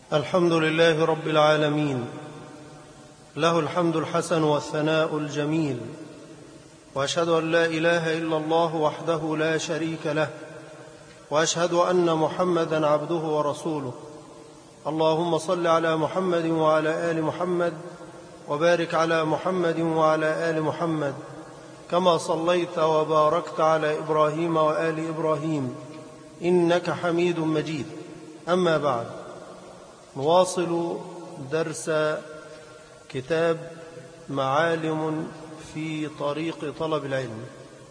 الحمد لله رب العالمين، له الحمد الحسن والثناء الجميل، وأشهد أن لا إله إلا الله وحده لا شريك له، وأشهد أن محمدًا عبده ورسوله. اللهم صل على محمد وعلى آل محمد، وبارك على محمد وعلى آل محمد كما صليت وباركت على إبراهيم وآل إبراهيم إنك حميد مجيد. أما بعد، نواصل درس كتاب معالم في طريق طلب العلم،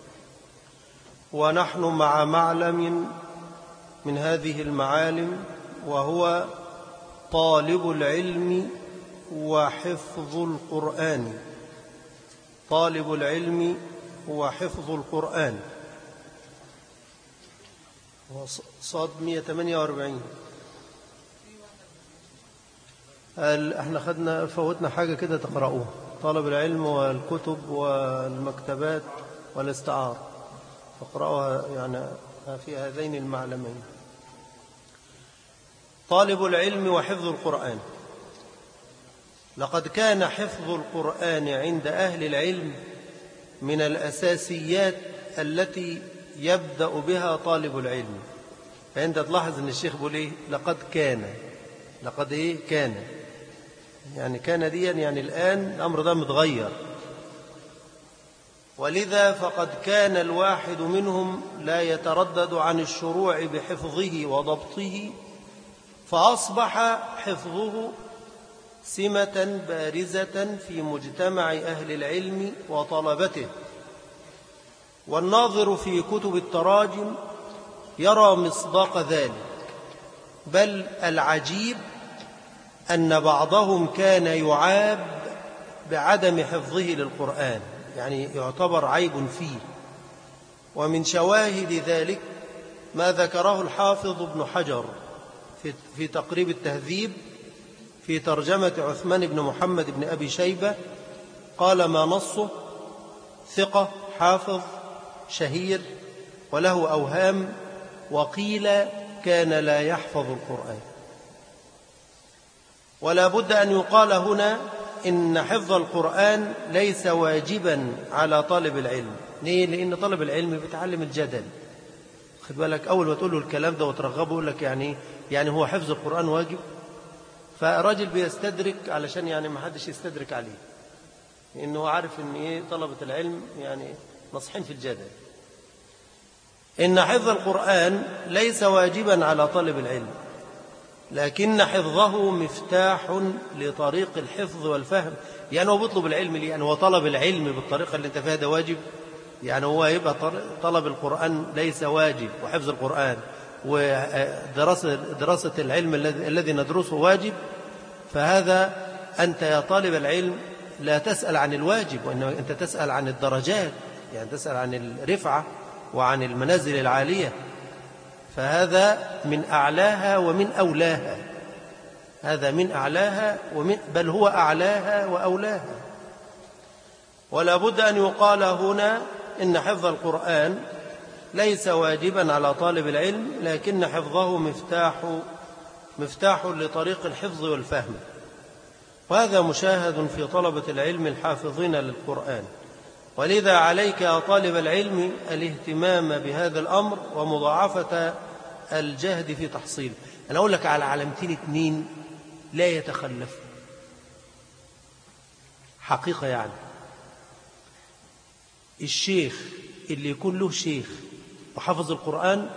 ونحن مع معلم من هذه المعالم، وهو طالب العلم وحفظ القرآن. طالب العلم وحفظ القرآن، صاد 148. احنا فوتنا حاجة كده تقرأوها، طلب العلم والكتب والمكتبات والاستعار، فاقرأوها يعني في هذين المعلمين. طالب العلم وحفظ القرآن. لقد كان حفظ القرآن عند أهل العلم من الأساسيات التي يبدأ بها طالب العلم. فأنت تلاحظ أن الشيخ بيقول إيه؟ لقد كان. لقد إيه؟ كان. يعني كان دي يعني الآن الأمر ده متغير، ولذا فقد كان الواحد منهم لا يتردد عن الشروع بحفظه وضبطه، فأصبح حفظه سمة بارزة في مجتمع أهل العلم وطلبته. والناظر في كتب التراجم يرى مصداق ذلك، بل العجيب أن بعضهم كان يعاب بعدم حفظه للقرآن، يعني يعتبر عيب فيه. ومن شواهد ذلك ما ذكره الحافظ ابن حجر في تقريب التهذيب في ترجمة عثمان بن محمد بن أبي شيبة، قال: ما نصه ثقة حافظ شهير وله أوهام، وقيل كان لا يحفظ القرآن. ولا بد أن يقال هنا إن حفظ القرآن ليس واجبا على طالب العلم. ليه؟ لأن طالب العلم بيتعلم الجدل. خد بالك، أول ما تقول له الكلام ده وترغبه يقول لك يعني هو حفظ القرآن واجب؟ فراجل بيستدرك علشان يعني ما حدش يستدرك عليه، لأنه عارف إن طلبة العلم يعني نصحين في الجدل. إن حفظ القرآن ليس واجبا على طالب العلم، لكن حفظه مفتاح لطريق الحفظ والفهم. يعني هو بيطلب العلم ليه؟ يعني هو طلب العلم بالطريقة اللي انت فيها ده واجب؟ يعني هو يبقى طلب القرآن ليس واجب، وحفظ القرآن ودراسة العلم الذي ندرسه واجب؟ فهذا أنت يا طالب العلم لا تسأل عن الواجب، وإنما أنت تسأل عن الدرجات، يعني تسأل عن الرفعة وعن المنازل العالية. فهذا من أعلاها ومن أولاها، هذا من أعلاها بل هو أعلاها وأولاها. ولا بد أن يقال هنا إن حفظ القرآن ليس واجبا على طالب العلم، لكن حفظه مفتاح لطريق الحفظ والفهم. وهذا مشاهد في طلبة العلم الحافظين للقرآن. ولذا عليك يا طالب العلم الاهتمام بهذا الأمر ومضاعفة الجهد في تحصيله. أنا أقول لك على علامتين 2 لا يتخلف حقيقة. يعني الشيخ اللي يكون له شيخ وحفظ القرآن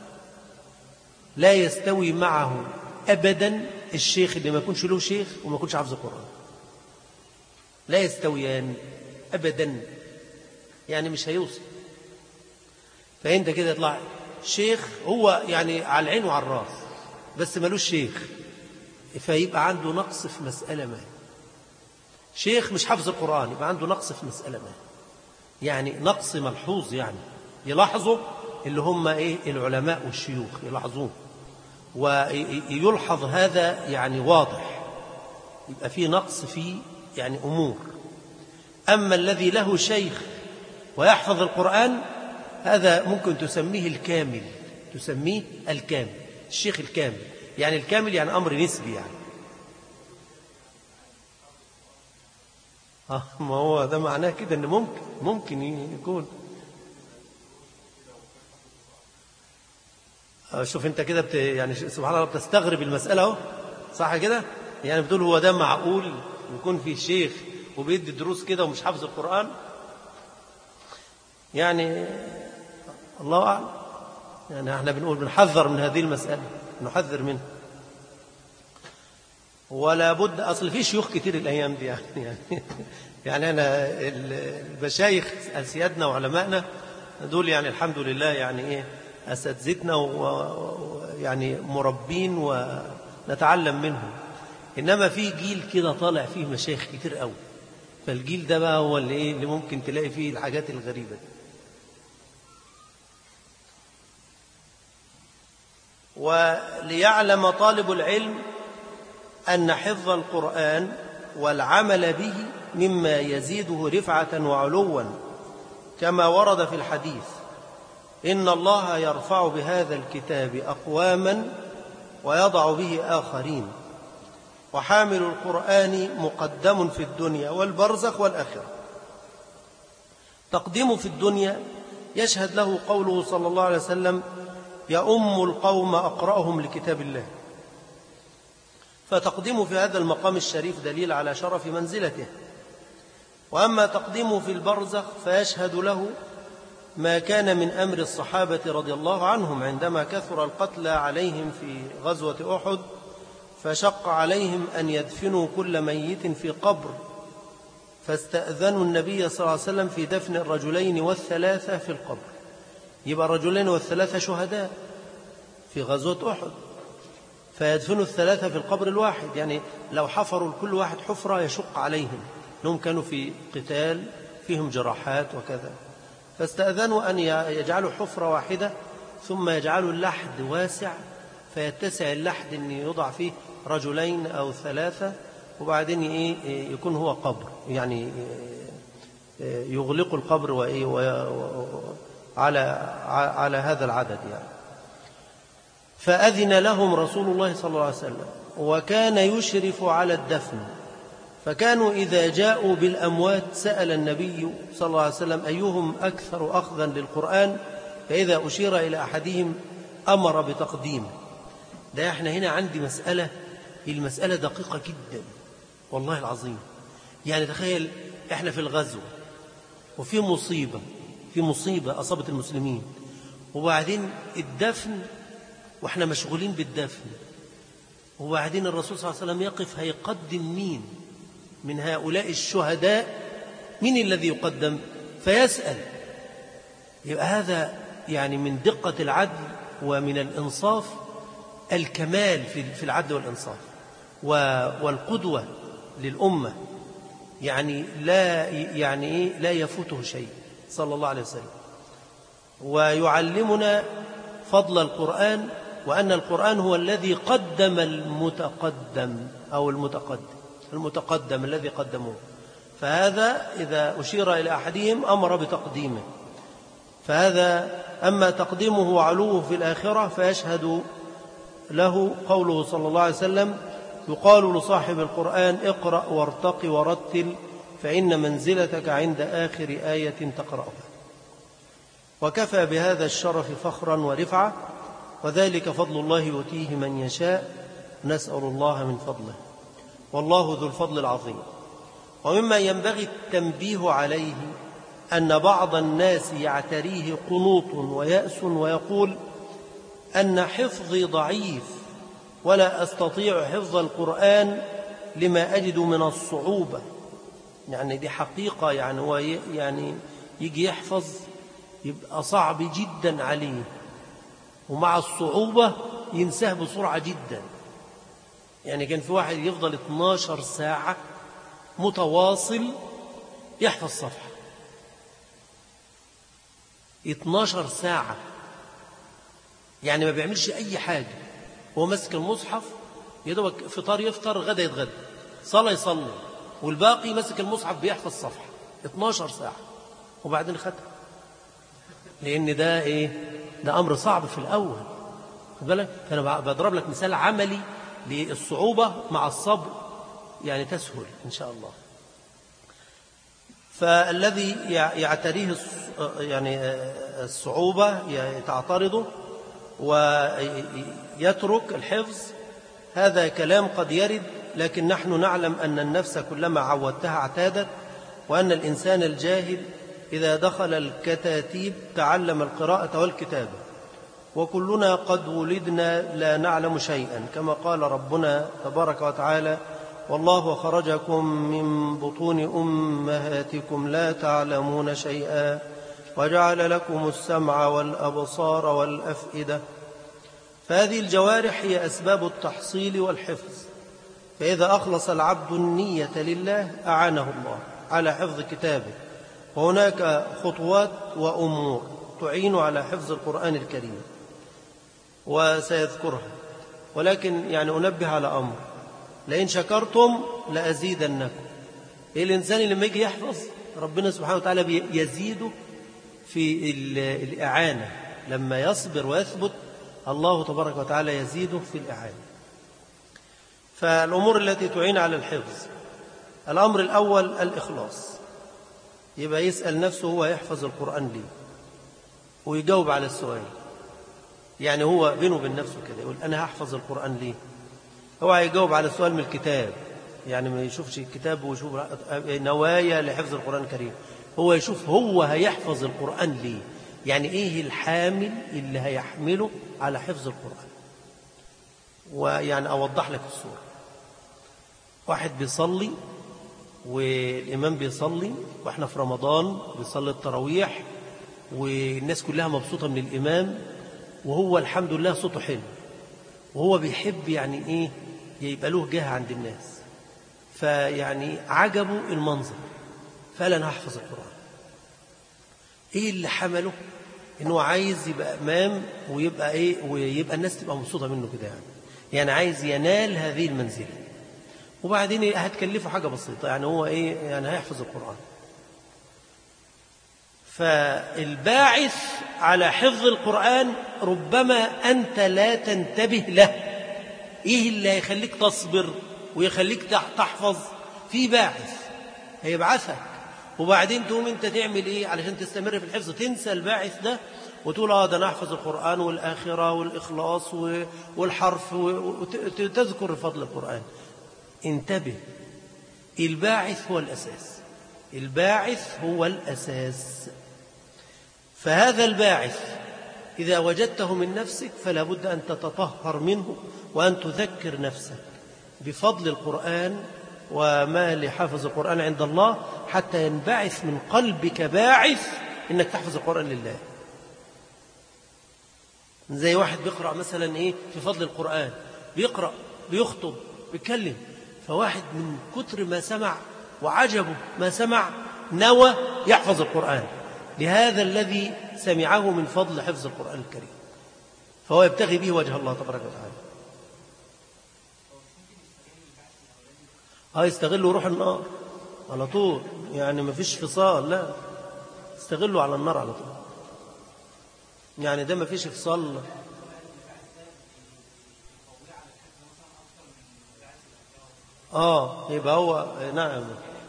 لا يستوي معه أبدا الشيخ اللي ما يكونش له شيخ وما يكونش حفظ القرآن، لا يستويان أبدا، يعني مش هيوصل. فأنت كده يطلع شيخ هو يعني على العين وعلى الراس بس ملوش شيخ، فيبقى عنده نقص في مسألة ما. شيخ مش حفظ القرآن يبقى عنده نقص في مسألة ما، يعني نقص ملحوظ، يعني يلاحظه اللي هم العلماء والشيوخ يلاحظوه، ويلحظ هذا يعني واضح، يبقى فيه نقص في يعني أمور. أما الذي له شيخ ويحفظ القرآن هذا ممكن تسميه الكامل، تسميه الكامل، الشيخ الكامل، يعني الكامل يعني أمر نسبي يعني. ما هو ده معناه كده أن ممكن يكون. شوف أنت كده يعني سبحان الله بتستغرب المسألة اهو، صح كده؟ يعني بتقول هو ده معقول يكون في شيخ وبيدي دروس كده ومش حافظ القرآن؟ يعني الله أعلم. يعني احنا بنحذر من هذه المسألة، نحذر منها. ولا بد، أصل في شيوخ كتير الأيام دي يعني أنا المشايخ أسيادنا وعلمائنا دول يعني الحمد لله يعني إيه أساتذتنا ويعني مربين ونتعلم منهم. إنما في جيل كده طالع فيه مشايخ كتير قوي، فالجيل ده بقى هو اللي ممكن تلاقي فيه الحاجات الغريبة دي. وليعلم طالب العلم أن حفظ القرآن والعمل به مما يزيده رفعة وعلوا، كما ورد في الحديث: إن الله يرفع بهذا الكتاب أقواما ويضع به آخرين، وحامل القرآن مقدم في الدنيا والبرزخ والآخرة. تقديم في الدنيا يشهد له قوله صلى الله عليه وسلم: يؤم القوم أقرأهم لكتاب الله. فتقديمه في هذا المقام الشريف دليل على شرف منزلته. وأما تقديمه في البرزخ فيشهد له ما كان من أمر الصحابة رضي الله عنهم عندما كثر القتلى عليهم في غزوة أحد، فشق عليهم أن يدفنوا كل ميت في قبر، فاستأذنوا النبي صلى الله عليه وسلم في دفن الرجلين والثلاثة في القبر. يبقى الرجلين والثلاثة شهداء في غزوة أحد، فيدفنوا الثلاثة في القبر الواحد. يعني لو حفروا كل واحد حفرة يشق عليهم، لهم كانوا في قتال فيهم جراحات وكذا، فاستأذنوا أن يجعلوا حفرة واحدة ثم يجعلوا اللحد واسع، فيتسع اللحد أن يوضع فيه رجلين أو ثلاثة، وبعدين يكون هو قبر، يعني يغلق القبر على هذا العدد يعني. فأذن لهم رسول الله صلى الله عليه وسلم، وكان يشرف على الدفن، فكانوا إذا جاءوا بالأموات سأل النبي صلى الله عليه وسلم أيهم أكثر أخذا للقرآن، فإذا أشير إلى أحدهم أمر بتقديمه. ده احنا هنا عندي مسألة، المسألة دقيقة جدا والله العظيم. يعني تخيل احنا في الغزو وفي مصيبة أصابت المسلمين، وبعدين الدفن واحنا مشغولين بالدفن، وبعدين الرسول صلى الله عليه وسلم يقف هيقدم مين من هؤلاء الشهداء، مين الذي يقدم؟ فيسأل. يبقى هذا يعني من دقة العدل ومن الإنصاف الكمال في العدل والإنصاف والقدوة للأمة. يعني لا يفوته شيء صلى الله عليه وسلم. ويعلمنا فضل القرآن، وأن القرآن هو الذي قدم المتقدم أو المتقدم الذي قدموه. فهذا إذا أشير إلى أحدهم أمر بتقديمه. فهذا أما تقديمه وعلوه في الآخرة فيشهد له قوله صلى الله عليه وسلم: يقال لصاحب القرآن اقرأ وارتق ورتل، فإن منزلتك عند آخر آية تقرأها. وكفى بهذا الشرف فخرا ورفعة، وذلك فضل الله يؤتيه من يشاء، نسأل الله من فضله، والله ذو الفضل العظيم. ومما ينبغي التنبيه عليه أن بعض الناس يعتريه قنوط ويأس ويقول أن حفظي ضعيف ولا أستطيع حفظ القرآن لما أجد من الصعوبة. يعني دي حقيقة، يعني هو يعني يجي يحفظ يبقى صعب جدا عليه، ومع الصعوبة ينساه بسرعة جدا. يعني كان في واحد يفضل 12 ساعة متواصل يحفظ صفحة، 12 ساعة، يعني ما بيعملش أي حاجة، هو ماسك المصحف يدوك فطار يفطر، غدا يتغدى، صلاة يصلي، والباقي ماسك المصحف بيحفظ صفحة 12 ساعة وبعدين ختم. لأن ده أمر صعب في الأول، خد بالك. فأنا بضرب لك مثال عملي للصعوبة مع الصبر يعني تسهل إن شاء الله. فالذي يعتريه يعني الصعوبة تعترضه ويترك الحفظ، هذا كلام قد يرد، لكن نحن نعلم أن النفس كلما عودتها اعتادت، وأن الإنسان الجاهل إذا دخل الكتاتيب تعلم القراءة والكتابة، وكلنا قد ولدنا لا نعلم شيئا، كما قال ربنا تبارك وتعالى: والله خرجكم من بطون أمهاتكم لا تعلمون شيئا وجعل لكم السمع والأبصار والأفئدة. فهذه الجوارح هي أسباب التحصيل والحفظ، فإذا أخلص العبد النية لله أعانه الله على حفظ كتابه. وهناك خطوات وأمور تعين على حفظ القرآن الكريم وسيذكرها، ولكن يعني أنبه على أمر: لئن شكرتم لأزيدنكم. الإنسان لما يجي يحفظ ربنا سبحانه وتعالى يزيده في الإعانة، لما يصبر ويثبت الله تبارك وتعالى يزيده في الإعانة. فالأمور التي تعين على الحفظ: الأمر الأول الإخلاص، يبقى يسأل نفسه هو يحفظ القرآن ليه، ويجاوب على السؤال. يعني هو بينه وبين نفسه كده يقول أنا هحفظ القرآن ليه. هو هيجاوب على السؤال من الكتاب، يعني ما يشوفش الكتاب ويشوف نوايا لحفظ القرآن الكريم، هو يشوف هو هيحفظ القرآن ليه، يعني إيه الحامل اللي هيحمله على حفظ القرآن. ويعني أوضح لك الصورة: واحد بيصلي والإمام بيصلي، وإحنا في رمضان بيصلي التراويح، والناس كلها مبسوطة من الإمام، وهو الحمد لله صوته حلو، وهو بيحب يعني إيه يبقى له جهة عند الناس، فيعني عجبه المنظر، فقال أنا هحفظ القرآن. إيه اللي حمله؟ إنه عايز يبقى إمام ويبقى إيه، ويبقى الناس تبقى مبسوطة منه كده، يعني عايز ينال هذه المنزلة. وبعدين هتكلفه حاجة بسيطة، يعني هو إيه، يعني هيحفظ القرآن. فالباعث على حفظ القرآن ربما أنت لا تنتبه له. إيه اللي هيخليك تصبر ويخليك تحفظ؟ في باعث هيبعثك، وبعدين تقوم أنت تعمل إيه علشان تستمر في الحفظ؟ تنسى الباعث ده وتقول ده أنا أحفظ القرآن والآخرة والإخلاص والحرف وتذكر فضل القرآن. انتبه، الباعث هو الأساس، الباعث هو الأساس. فهذا الباعث إذا وجدته من نفسك فلا بد أن تتطهر منه، وأن تذكر نفسك بفضل القرآن وما لحافظ القرآن عند الله، حتى ينبعث من قلبك باعث إنك تحفظ القرآن لله. زي واحد بيقرأ مثلا إيه في فضل القرآن، بيقرأ بيخطب بيتكلم، فواحد من كتر ما سمع وعجبه ما سمع نوى يحفظ القرآن لهذا الذي سمعه من فضل حفظ القرآن الكريم، فهو يبتغي به وجه الله تبارك وتعالى. يستغلوا روح النار على طول، يعني ما فيش فصال، لا، استغلوا على النار على طول، يعني ده ما فيش فصال. يبقى هو نعم،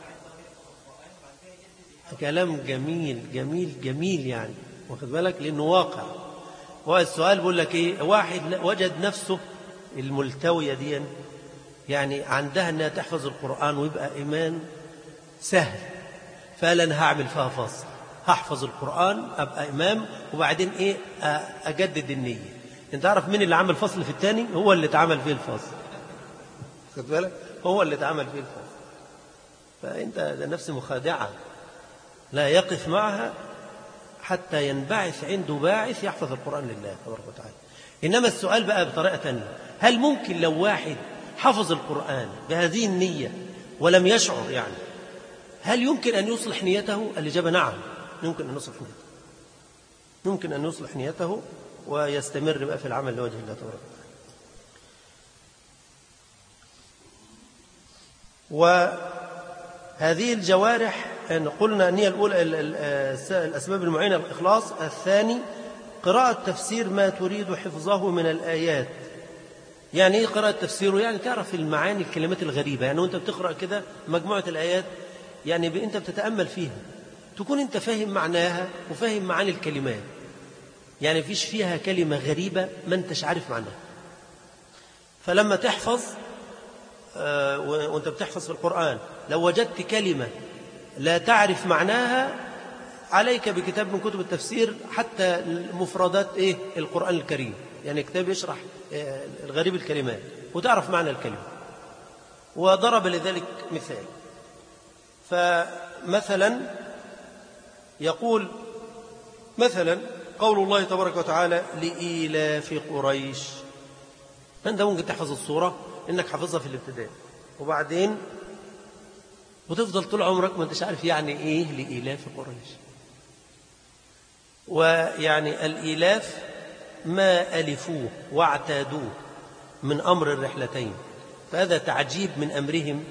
كلام جميل جميل جميل، يعني واخد بالك، لأنه واقع. والسؤال بيقول لك إيه، واحد وجد نفسه الملتوية دي يعني عندها أنها تحفظ القرآن ويبقى إيمان سهل، فقال أنا هعمل فيها فصل، هحفظ القرآن أبقى إمام، وبعدين إيه أجدد النية. أنت عارف مين اللي عمل فصل في الثاني؟ هو اللي اتعمل فيه الفصل، خد بالك، هو اللي اتعمل فيه الفصل. فأنت ده نفس مخادعة لا يقف معها حتى ينبعث عنده باعث يحفظ القرآن لله تبارك وتعالى. إنما السؤال بقى بطريقة تانية: هل ممكن لو واحد حفظ القرآن بهذه النية ولم يشعر، يعني هل يمكن أن يصلح نيته؟ الإجابة نعم، يمكن أن يصلح نيته، يمكن أن يصلح نيته ويستمر بقى في العمل لوجه الله تبارك وتعالى. وهذه الجوارح قلنا أن هي الأولى الأسباب المعينة الإخلاص، الثاني قراءة تفسير ما تريد حفظه من الآيات. يعني إيه قراءة تفسيره؟ يعني تعرف المعاني، الكلمات الغريبة. يعني وأنت بتقرأ كده مجموعة الآيات، يعني أنت بتتأمل فيها تكون أنت فاهم معناها وفاهم معاني الكلمات. يعني فيش فيها كلمة غريبة ما أنتش عارف معناها. فلما تحفظ وأنت بتحفظ في القرآن، لو وجدت كلمة لا تعرف معناها، عليك بكتاب من كتب التفسير، حتى مفردات القرآن الكريم، يعني كتاب يشرح الغريب الكلمات وتعرف معنى الكلمة. وضرب لذلك مثال، فمثلا يقول مثلا قول الله تبارك وتعالى لإيلاف قريش. أنت ممكن تحفظ الصورة إنك حفظها في الابتداء، وبعدين وتفضل طول عمرك ما أنتش عارف يعني إيه لإيلاف قريش. ويعني الإيلاف ما ألفوه واعتادوه من أمر الرحلتين، فهذا تعجيب من أمرهم،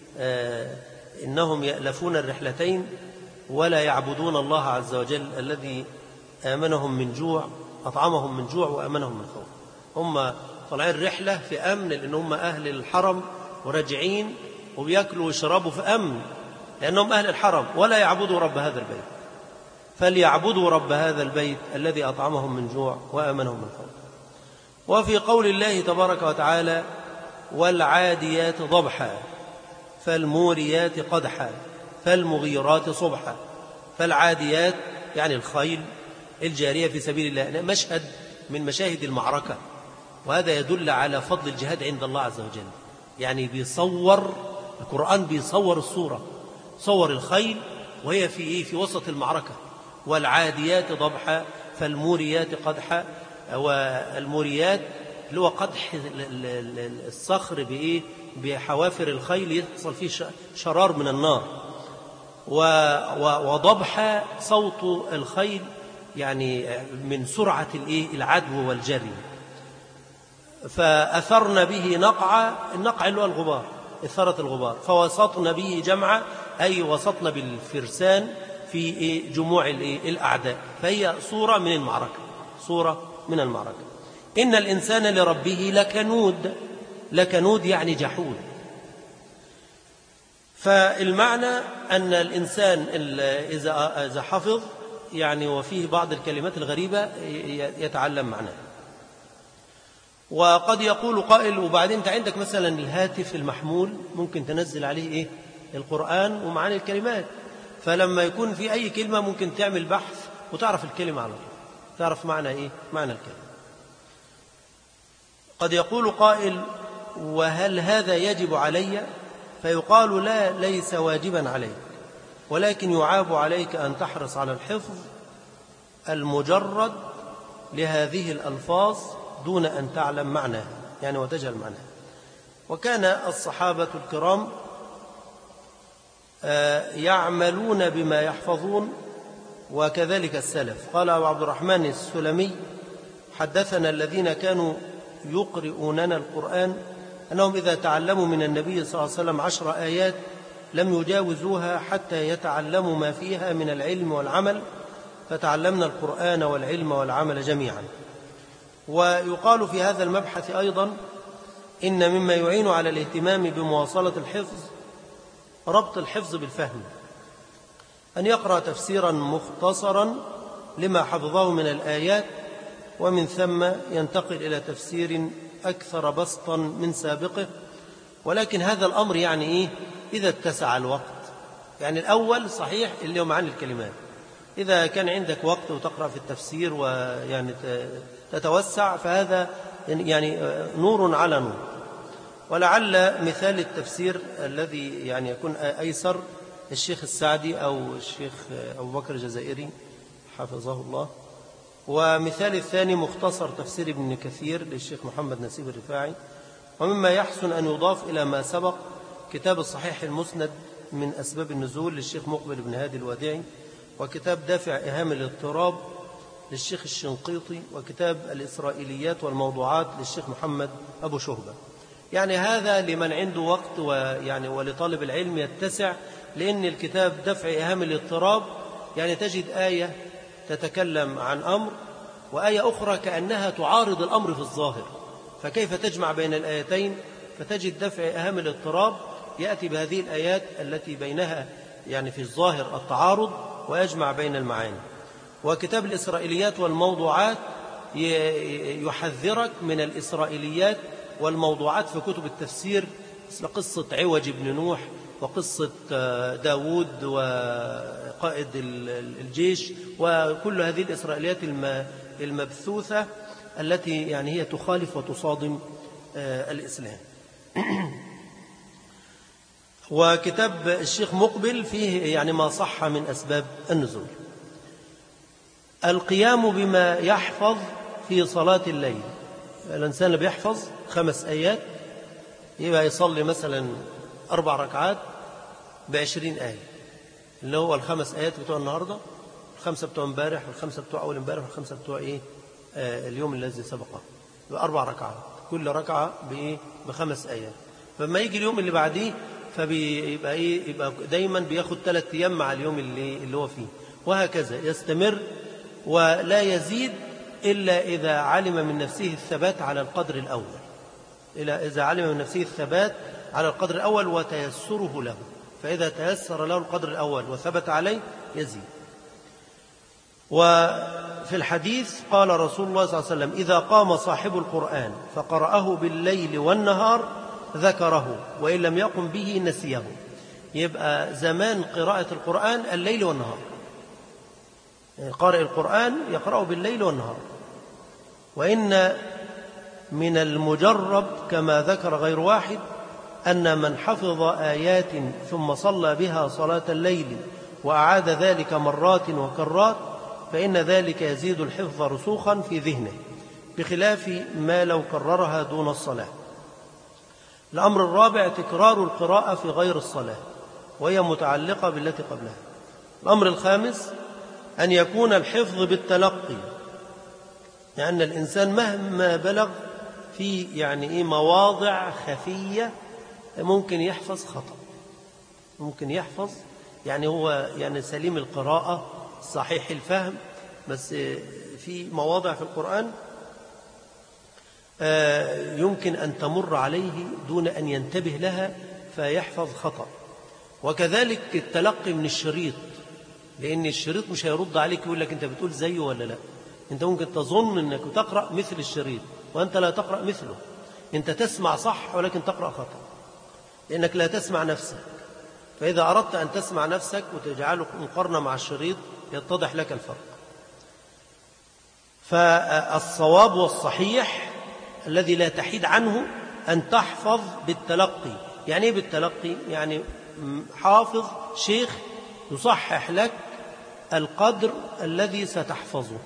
إنهم يألفون الرحلتين ولا يعبدون الله عز وجل الذي آمنهم من جوع، أطعمهم من جوع وآمنهم من خوف. هم طالعين رحلة في أمن، لأن هم أهل الحرم وراجعين وبيأكلوا ويشربوا في أمن لأنهم أهل الحرم، ولا يعبدوا رب هذا البيت، فليعبدوا رب هذا البيت الذي أطعمهم من جوع وآمنهم من خوف. وفي قول الله تبارك وتعالى والعاديات ضبحا فالموريات قدحا فالمغيرات صبحا. فالعاديات يعني الخيل الجارية في سبيل الله، مشهد من مشاهد المعركة، وهذا يدل على فضل الجهاد عند الله عز وجل. يعني بيصور القرآن، بيصور الصورة، صور الخيل وهي في وسط المعركة. والعاديات ضبحا فالموريات قدحا. والموريات اللي هو قدح الصخر بحوافر الخيل، يحصل فيه شرار من النار. وضبحا صوت الخيل يعني من سرعة العدو والجري. فأثرن به نقعا، النقع اللي هو الغبار، إثارة الغبار. فوسطن به جمعا، أي وسطن بالفرسان في جموع الأعداء. فهي صورة من المعركة، صورة من المعركة. إن الإنسان لربه لكنود. لكنود يعني جحود. فالمعنى أن الإنسان إذا حفظ يعني وفيه بعض الكلمات الغريبة يتعلم معناها. وقد يقول قائل وبعدين أنت عندك مثلا الهاتف المحمول ممكن تنزل عليه القرآن ومعاني الكلمات، فلما يكون في أي كلمة ممكن تعمل بحث وتعرف الكلمة على طول، تعرف معنى معنى الكلمة. قد يقول قائل وهل هذا يجب علي؟ فيقال لا، ليس واجبا عليك، ولكن يعاب عليك أن تحرص على الحفظ المجرد لهذه الألفاظ دون أن تعلم معناها، يعني وتجهل معناها. وكان الصحابة الكرام يعملون بما يحفظون، وكذلك السلف. قال أبو عبد الرحمن السلمي حدثنا الذين كانوا يقرؤوننا القرآن أنهم إذا تعلموا من النبي صلى الله عليه وسلم 10 آيات لم يجاوزوها حتى يتعلموا ما فيها من العلم والعمل، فتعلمنا القرآن والعلم والعمل جميعا. ويقال في هذا المبحث أيضا إن مما يعين على الاهتمام بمواصلة الحفظ ربط الحفظ بالفهم، أن يقرأ تفسيرا مختصرا لما حفظه من الآيات، ومن ثم ينتقل إلى تفسير أكثر بسطا من سابقه. ولكن هذا الأمر يعني إذا اتسع الوقت. يعني الأول صحيح اللي هو معاني الكلمات، إذا كان عندك وقت وتقرأ في التفسير ويعني تتوسع فهذا يعني نور على نور. ولعل مثال التفسير الذي يعني يكون أيسر الشيخ السعدي أو الشيخ أبو بكر الجزائري حفظه الله. ومثال الثاني مختصر تفسير ابن كثير للشيخ محمد نسيب الرفاعي. ومما يحسن أن يضاف إلى ما سبق كتاب الصحيح المسند من أسباب النزول للشيخ مقبل بن هادي الوديعي، وكتاب دافع إهام الاضطراب للشيخ الشنقيطي، وكتاب الإسرائيليات والموضوعات للشيخ محمد أبو شهبة. يعني هذا لمن عنده وقت ويعني ولطالب العلم يتسع، لأن الكتاب دفع إهام الاضطراب يعني تجد آية تتكلم عن أمر وآية أخرى كأنها تعارض الأمر في الظاهر، فكيف تجمع بين الآيتين؟ فتجد دفع أهم الاضطراب يأتي بهذه الآيات التي بينها يعني في الظاهر التعارض ويجمع بين المعاني. وكتاب الإسرائيليات والموضوعات يحذرك من الإسرائيليات والموضوعات في كتب التفسير، مثل قصة عوج بن نوح وقصة داود وقائد الجيش وكل هذه الإسرائيليات المبثوثة التي يعني هي تخالف وتصادم الإسلام. وكتاب الشيخ مقبل فيه يعني ما صح من أسباب النزول. القيام بما يحفظ في صلاة الليل، الإنسان اللي بيحفظ 5 آيات يبقى يصلي مثلا 4 ركعات ب20 آية، اللي هو 5 آيات بتوع النهاردة، 5 بتوع امبارح، 5 بتوع أول امبارح، 5 بتوع اليوم الذي سبقه، ب4 ركعات، كل ركعة ب5 آيات. فما يجي اليوم اللي بعديه فبيبقى يبقى دايما بياخد 3 أيام مع اليوم اللي هو فيه، وهكذا يستمر ولا يزيد إلا إذا علم من نفسه الثبات على القدر الأول، إذا علم من نفسه الثبات على القدر الأول وتيسره له، فإذا تيسر له القدر الأول وثبت عليه يزيد. وفي الحديث قال رسول الله صلى الله عليه وسلم: إذا قام صاحب القرآن فقرأه بالليل والنهار ذكره، وإن لم يقم به نسيه. يبقى زمان قراءة القرآن الليل والنهار، قارئ القرآن يقرأه بالليل والنهار. وإن من المجرب كما ذكر غير واحد أن من حفظ آيات ثم صلى بها صلاة الليل وأعاد ذلك مرات وكرات فإن ذلك يزيد الحفظ رسوخا في ذهنه، بخلاف ما لو كررها دون الصلاة. الأمر الرابع تكرار القراءة في غير الصلاة، وهي متعلقة بالتي قبلها. الأمر الخامس أن يكون الحفظ بالتلقي، لأن الإنسان مهما بلغ في يعني مواضع خفية ممكن يحفظ خطأ، ممكن يحفظ يعني هو يعني سليم القراءة صحيح الفهم، بس في مواضع في القرآن يمكن أن تمر عليه دون أن ينتبه لها فيحفظ خطأ. وكذلك التلقي من الشريط، لأن الشريط مش هيرد عليك يقول لك أنت بتقول زيه ولا لا. أنت ممكن تظن أنك تقرأ مثل الشريط وأنت لا تقرأ مثله، أنت تسمع صح ولكن تقرأ خطأ، لأنك لا تسمع نفسك. فإذا أردت أن تسمع نفسك وتجعله مقارنة مع الشريط يتضح لك الفرق. فالصواب والصحيح الذي لا تحيد عنه أن تحفظ بالتلقي. يعني إيه بالتلقي؟ يعني حافظ شيخ يصحح لك القدر الذي ستحفظه،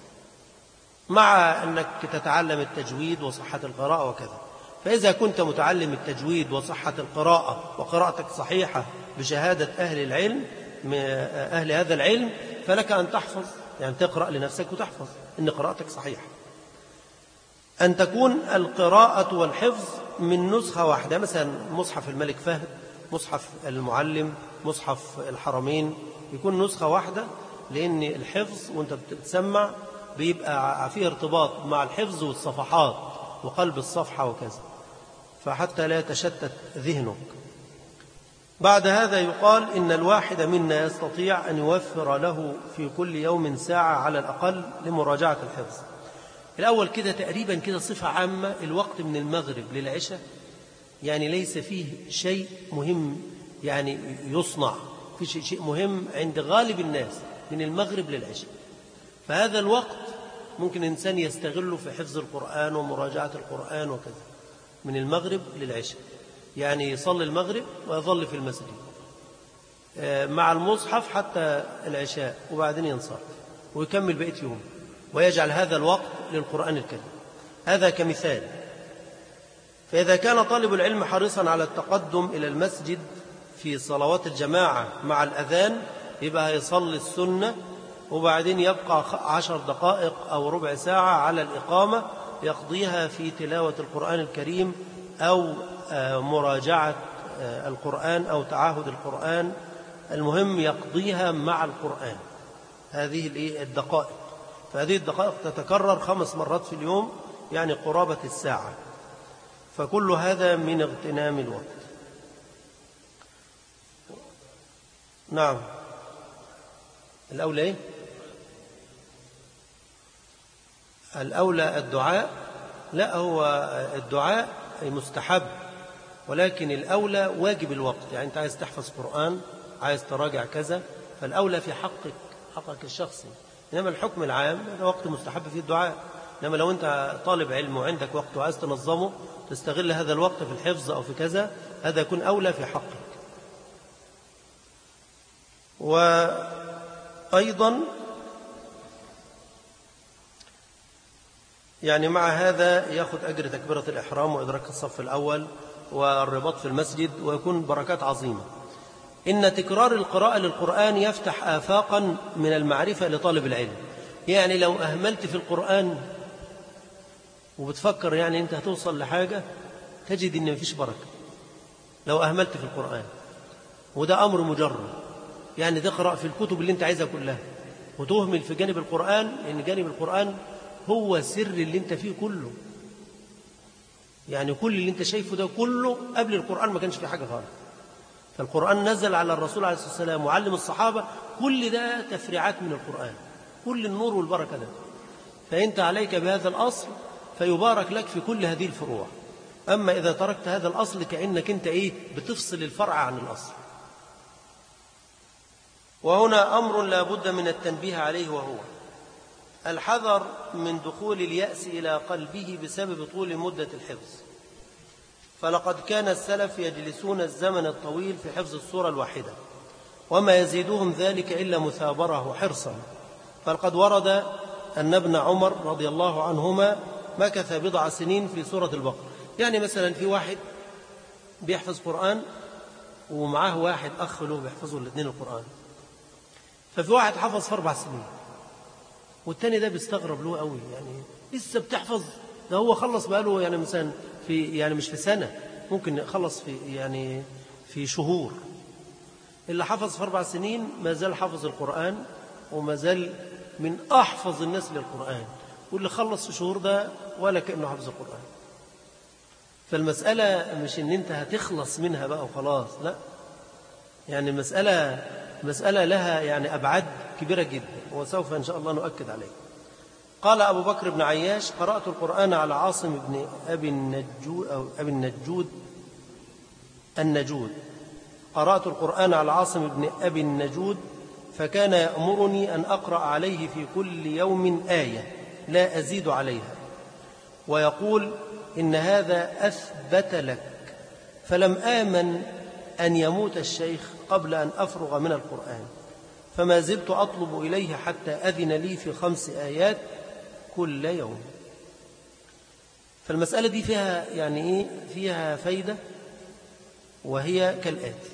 مع أنك تتعلم التجويد وصحة القراءة وكذا. فإذا كنت متعلم التجويد وصحة القراءة وقراءتك صحيحة بشهادة أهل العلم أهل هذا العلم فلك أن تحفظ، يعني تقرأ لنفسك وتحفظ إن قراءتك صحيحة. أن تكون القراءة والحفظ من نسخة واحدة، مثلا مصحف الملك فهد، مصحف المعلم، مصحف الحرمين، يكون نسخة واحدة، لأن الحفظ وانت بتسمع بيبقى فيه ارتباط مع الحفظ والصفحات وقلب الصفحة وكذا، فحتى لا يتشتت ذهنك. بعد هذا يقال إن الواحد منا يستطيع أن يوفر له في كل يوم ساعة على الأقل لمراجعة الحفظ. الأول كده تقريبا كده صفة عامة، الوقت من المغرب للعشاء يعني ليس فيه شيء مهم يعني يصنع، في شيء مهم عند غالب الناس من المغرب للعشاء. فهذا الوقت ممكن إنسان يستغله في حفظ القرآن ومراجعة القرآن وكذا، من المغرب للعشاء، يعني يصلي المغرب ويظل في المسجد مع المصحف حتى العشاء وبعدين ينصرف ويكمل بقية يوم، ويجعل هذا الوقت للقرآن الكريم. هذا كمثال. فإذا كان طالب العلم حريصا على التقدم إلى المسجد في صلوات الجماعة مع الأذان يبقى يصلي السنة وبعدين يبقى 10 دقائق أو ربع ساعة على الإقامة يقضيها في تلاوة القرآن الكريم أو مراجعة القرآن أو تعاهد القرآن، المهم يقضيها مع القرآن هذه الدقائق. فهذه الدقائق تتكرر 5 مرات في اليوم، يعني قرابة الساعة. فكل هذا من اغتنام الوقت. نعم. الأولى إيه؟ الأولى الدعاء. لا، هو الدعاء مستحب، ولكن الأولى واجب الوقت. يعني أنت عايز تحفظ قرآن، عايز تراجع كذا، فالأولى في حقك الشخصي. إنما الحكم العام هذا وقت مستحب فيه الدعاء. إنما لو أنت طالب علم وعندك وقت وعايز تنظمه، تستغل هذا الوقت في الحفظ أو في كذا، هذا يكون أولى في حقك. وأيضا يعني مع هذا يأخذ أجر تكبيرة الإحرام وإدراك الصف الأول والرباط في المسجد، ويكون بركات عظيمة. إن تكرار القراءة للقرآن يفتح آفاقا من المعرفة لطالب العلم. يعني لو أهملت في القرآن وبتفكر يعني أنت هتوصل لحاجة، تجد إن مفيش بركة لو أهملت في القرآن. وده أمر مجرد، يعني تقرأ في الكتب اللي أنت عايزها كلها وتهمل في جانب القرآن، لأن جانب القرآن هو سر اللي أنت فيه كله. يعني كل اللي أنت شايفه ده كله قبل القرآن ما كانش فيه حاجة خالص. فالقرآن نزل على الرسول عليه الصلاة والسلام وعلم الصحابة، كل ده تفريعات من القرآن، كل النور والبركة ده. فأنت عليك بهذا الأصل فيبارك لك في كل هذه الفروع. أما إذا تركت هذا الأصل كأنك أنت بتفصل الفرع عن الأصل. وهنا أمر لا بد من التنبيه عليه، وهو الحذر من دخول اليأس إلى قلبه بسبب طول مدة الحفظ. فلقد كان السلف يجلسون الزمن الطويل في حفظ السورة الواحدة، وما يزيدهم ذلك إلا مثابرة وحرصا. فلقد ورد أن ابن عمر رضي الله عنهما مكث 10 سنين في سورة البقرة. يعني مثلا في واحد بيحفظ قرآن ومعاه واحد أخ له بيحفظوا الاثنين القرآن، ففي واحد حفظ في 4 سنين والتاني ده بيستغرب له قوي، يعني لسه بتحفظ؟ ده هو خلص بقاله يعني مثلا يعني مش في سنة، ممكن خلص في شهور. اللي حفظ في 4 سنين ما زال حفظ القرآن وما زال من أحفظ الناس للقرآن، واللي خلص في شهور ده ولا كأنه حفظ القرآن. فالمسألة مش إن أنت هتخلص منها بقى وخلاص، لا، يعني مسألة لها يعني أبعاد كبيرة جدا، وسوف إن شاء الله نؤكد عليه. قال أبو بكر بن عياش: قرأت القرآن على عاصم بن أبي النجود. قرأت القرآن على عاصم بن أبي النجود، فكان يأمرني أن أقرأ عليه في كل يوم آية لا أزيد عليها، ويقول: إن هذا أثبت لك. فلم آمن أن يموت الشيخ قبل أن أفرغ من القرآن، فما زلت أطلب إليه حتى أذن لي في 5 آيات كل يوم. فالمسألة دي فيها يعني فيها فايدة، وهي كالآتي: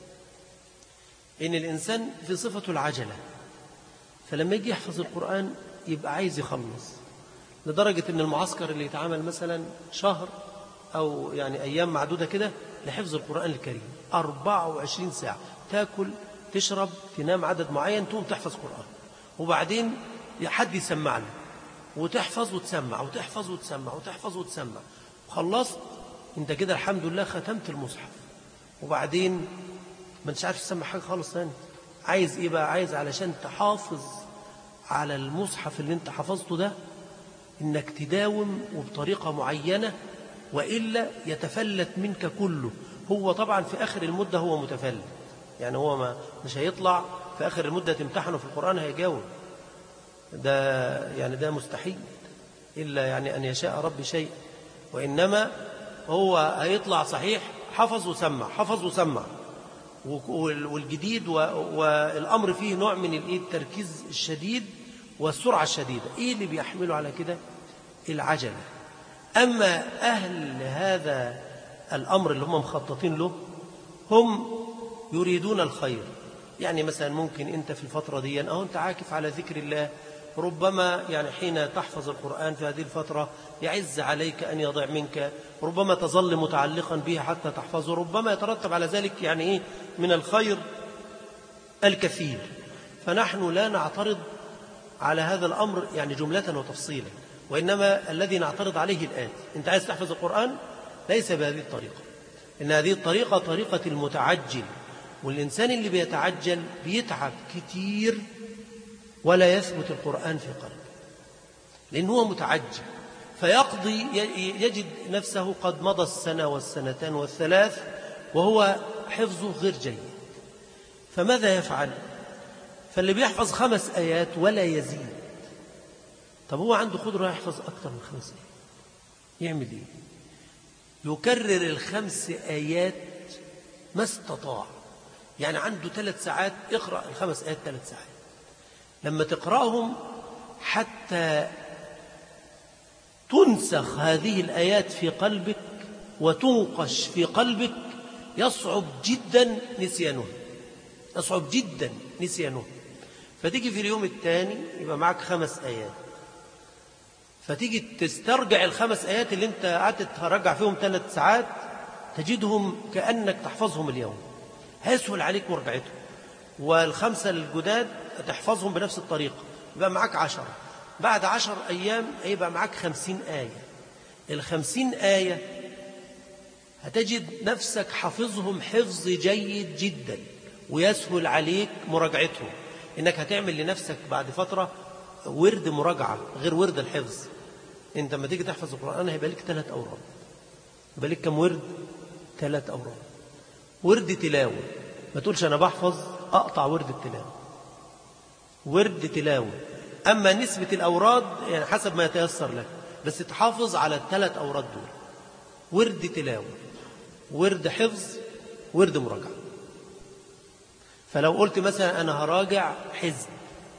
إن الإنسان في صفة العجلة، فلما يجي يحفظ القرآن يبقى عايز يخلص، لدرجة إن المعسكر اللي يتعامل مثلا شهر أو يعني أيام معدودة كده لحفظ القرآن الكريم 24 ساعة، تاكل تشرب تنام عدد معين، تقوم تحفظ قرآن، وبعدين حد يسمعنا وتحفظ وتسمع وتحفظ وتسمع وتحفظ وتسمع، وخلصت انت كده الحمد لله ختمت المصحف. وبعدين ما انتش عارف تسمع حاجة خالص ثاني. عايز ايه بقى؟ عايز علشان تحافظ على المصحف اللي انت حفظته ده انك تداوم وبطريقة معينة، وإلا يتفلت منك كله. هو طبعا في آخر المدة هو متفلت، يعني هو مش هيطلع في آخر المدة تمتحنه في القرآن هيجاوب، ده مستحيل، إلا يعني أن يشاء ربي شيء. وإنما هو هيطلع صحيح حفظ وسمع حفظ وسمع، والجديد والأمر فيه نوع من التركيز الشديد والسرعة الشديدة. إيه اللي بيحمله على كده؟ العجلة. أما أهل هذا الأمر اللي هم مخططين له، هم يريدون الخير. يعني مثلا ممكن أنت في الفترة دي أو أنت عاكف على ذكر الله، ربما يعني حين تحفظ القرآن في هذه الفترة يعز عليك أن يضيع منك، ربما تظل متعلقا به حتى تحفظه، ربما يترتب على ذلك يعني من الخير الكثير. فنحن لا نعترض على هذا الأمر يعني جملة وتفصيلا، وإنما الذي نعترض عليه الآن: أنت عايز تحفظ القرآن ليس بهذه الطريقة، إن هذه الطريقة طريقة المتعجل، والإنسان اللي بيتعجل بيتعب كتير ولا يثبت القرآن في قلبه، لأنه هو متعجل، فيقضي يجد نفسه قد مضى السنة والسنتين والثلاث وهو حفظه غير جيد. فماذا يفعل؟ فاللي بيحفظ 5 آيات ولا يزيد، طب هو عنده قدرة يحفظ أكثر من 5 آيات، يعمل إيه؟ يكرر ال5 آيات ما استطاع. يعني عنده 3 ساعات، اقرأ ال5 آيات 3 ساعات. لما تقرأهم حتى تنسخ هذه الآيات في قلبك وتنقش في قلبك، يصعب جدا نسيانه، يصعب جدا نسيانه. فتيجي في اليوم الثاني يبقى معك 5 آيات، فتيجي تسترجع ال5 آيات اللي انت قعدت ترجع فيهم 3 ساعات، تجدهم كأنك تحفظهم اليوم، هيسهل عليك مراجعتهم. وال5 الجداد تحفظهم بنفس الطريقة، يبقى معك 10. بعد 10 أيام هيبقى معك 50 آية. ال50 آية هتجد نفسك حفظهم حفظ جيد جدا، ويسهل عليك مراجعتهم. إنك هتعمل لنفسك بعد فترة ورد مراجعة غير ورد الحفظ. انت لما تيجي تحفظ القرآن هيبقى لك 3 أوراد. يبقى لك كم ورد؟ 3 أوراد. ورد تلاوة، ما تقولش أنا بحفظ أقطع ورد التلاوة، ورد تلاوة. أما نسبة الأوراد يعني حسب ما يتيسر لك، بس تحافظ على ال3 أوراد دول: ورد تلاوة، ورد حفظ، ورد مراجعة. فلو قلت مثلا أنا هراجع حزب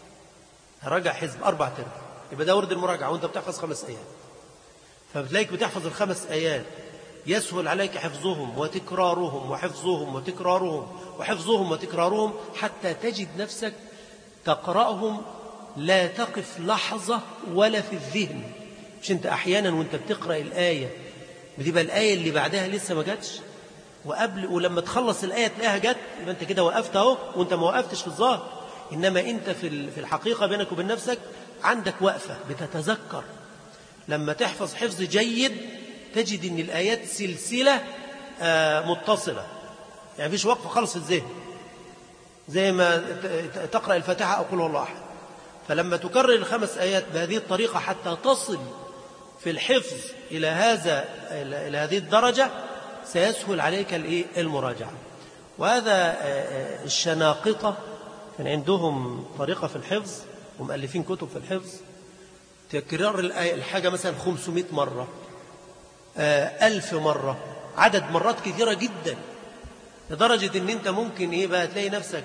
4 تربع، يبقى ده ورد المراجعة وانت بتحفظ 5 آيات. فبتلاقيك بتحفظ ال5 آيات، يسهل عليك حفظهم وتكرارهم وحفظهم وتكرارهم وحفظهم وتكرارهم، حتى تجد نفسك تقرأهم لا تقف لحظة ولا في الذهن. مش انت أحيانا وانت بتقرأ الآية بتبقى الآية اللي بعدها لسه ما جاتش، ولما تخلص الآية تلاقيها جت، يبقى انت كده وقفت اهو وانت ما وقفتش في الظاهر. إنما أنت في الحقيقة بينك وبين نفسك عندك وقفة بتتذكر. لما تحفظ حفظ جيد تجد أن الآيات سلسلة متصلة، يعني فيش وقفة خالص في الذهن، زي ما تقرأ الفاتحة أو قل هو الله أحد. فلما تكرر ال5 آيات بهذه الطريقة حتى تصل في الحفظ إلى هذه الدرجة، سيسهل عليك المراجعة. وهذا الشناقطة كان عندهم طريقة في الحفظ ومؤلفين كتب في الحفظ، تكرار الحاجة مثلا 500 مرة، 1000 مرة، عدد مرات كثيرة جدا، لدرجة ان انت ممكن بقى تلاقي نفسك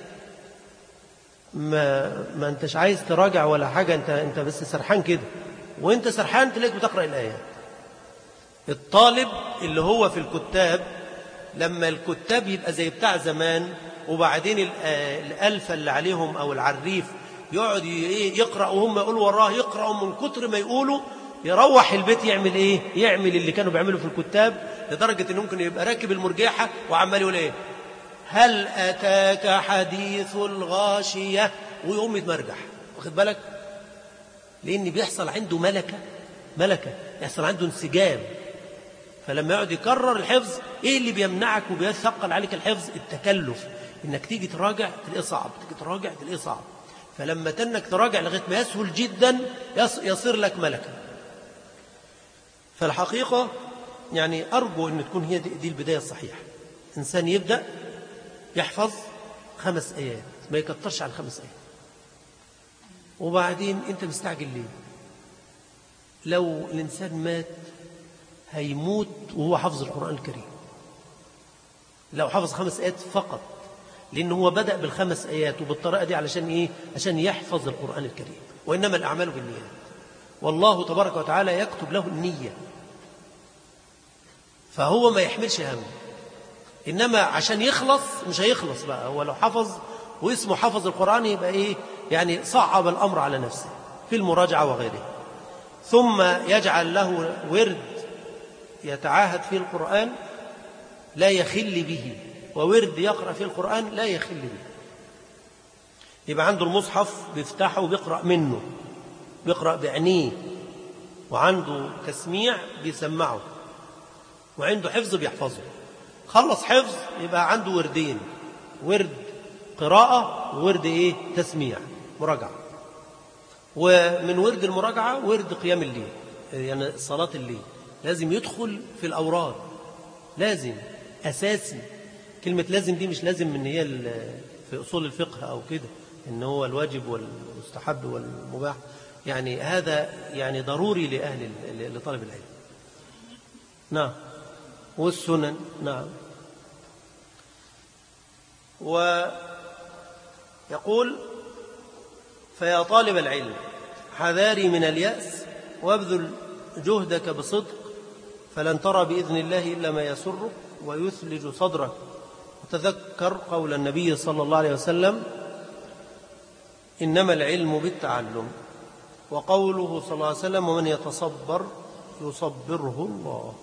ما انتش عايز تراجع ولا حاجة، انت بس سرحان كده، وانت سرحان تلاقيك بتقرأ الآيات. الطالب اللي هو في الكتاب، لما الكتاب يبقى زي بتاع زمان، وبعدين الألفة اللي عليهم أو العريف يقعد يقرأ وهم يقولوا وراه، يقرأوا من كتر ما يقولوا، يروح البيت يعمل إيه؟ يعمل اللي كانوا بيعملوا في الكتاب، لدرجة إنه ممكن يبقى راكب المرجحة وعمال يقول إيه؟ هل أتاك حديث الغاشية، ويقوم يتمرجح. واخد بالك؟ لأن بيحصل عنده ملكة، يحصل عنده انسجام. فلما يقعد يكرر الحفظ، إيه اللي بيمنعك وبيثقل عليك الحفظ؟ التكلف، إنك تيجي تراجع تلاقيه صعب، تيجي تراجع تلاقيه صعب. فلما تنك تراجع لغاية ما يسهل جدا، يصير لك ملكة. فالحقيقة يعني أرجو أن تكون هي دي البداية الصحيحة. إنسان يبدأ يحفظ 5 آيات، ما يكترش عن 5 آيات. وبعدين أنت مستعجل ليه؟ لو الإنسان مات هيموت وهو حفظ القرآن الكريم، لو حفظ 5 آيات فقط، لأنه هو بدأ بال5 آيات وبالطريقة دي علشان إيه؟ عشان يحفظ القرآن الكريم. وإنما الأعمال بالنيات، والله تبارك وتعالى يكتب له النية، فهو ما يحملش هم. إنما عشان يخلص مش هيخلص بقى، هو لو حفظ واسمه حفظ القرآن يبقى إيه؟ يعني صعب الأمر على نفسه في المراجعة وغيره. ثم يجعل له ورد يتعاهد فيه القرآن لا يخل به، وورد يقرأ فيه القرآن لا يخل به. يبقى عنده المصحف بيفتحه وبيقرأ منه، بيقرأ بعينيه، وعنده تسميع بيسمعه، وعنده حفظ بيحفظه. خلص حفظ يبقى عنده وردين، ورد قراءة وورد إيه؟ تسميع، مراجعة. ومن ورد المراجعة ورد قيام الليل، يعني صلاة الليل لازم يدخل في الأوراد، لازم أساسي. كلمة لازم دي مش لازم من هي في أصول الفقه أو كده إن هو الواجب والمستحب والمباح، يعني هذا يعني ضروري لطالب العلم. نعم. والسنن. نعم. ويقول: فيا طالب العلم حذاري من اليأس، وابذل جهدك بصدق، فلن ترى بإذن الله إلا ما يسرك ويثلج صدرك. وتذكر قول النبي صلى الله عليه وسلم: إنما العلم بالتعلم. وقوله صلى الله عليه وسلم: ومن يتصبر يصبره الله.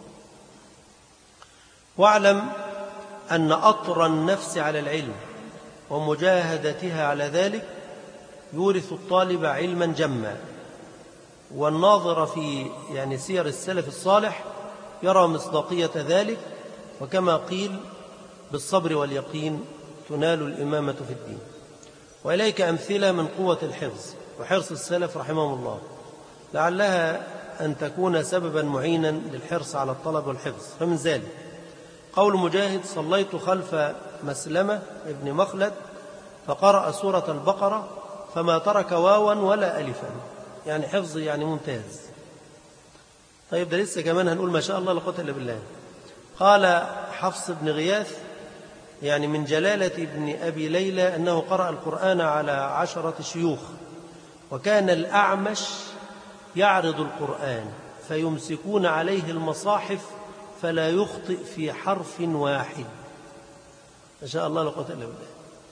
واعلم أن أطر النفس على العلم ومجاهدتها على ذلك يورث الطالب علما جما. والناظر في يعني سير السلف الصالح يرى مصداقية ذلك، وكما قيل: بالصبر واليقين تنال الإمامة في الدين. وإليك أمثلة من قوة الحفظ وحرص السلف رحمهم الله، لعلها أن تكون سببا معينا للحرص على الطلب والحفظ. فمن ذلك قول مجاهد: صليت خلف مسلمة ابن مخلد فقرأ سورة البقرة فما ترك واوا ولا ألفا، يعني حفظ يعني ممتاز. طيب ده لسه كمان هنقول ما شاء الله لا قوة إلا بالله. قال حفص بن غياث يعني من جلالة ابن أبي ليلى أنه قرأ القرآن على 10 شيوخ، وكان الأعمش يعرض القرآن فيمسكون عليه المصاحف فلا يخطئ في حرف واحد. ما شاء الله لا قوة إلا بالله.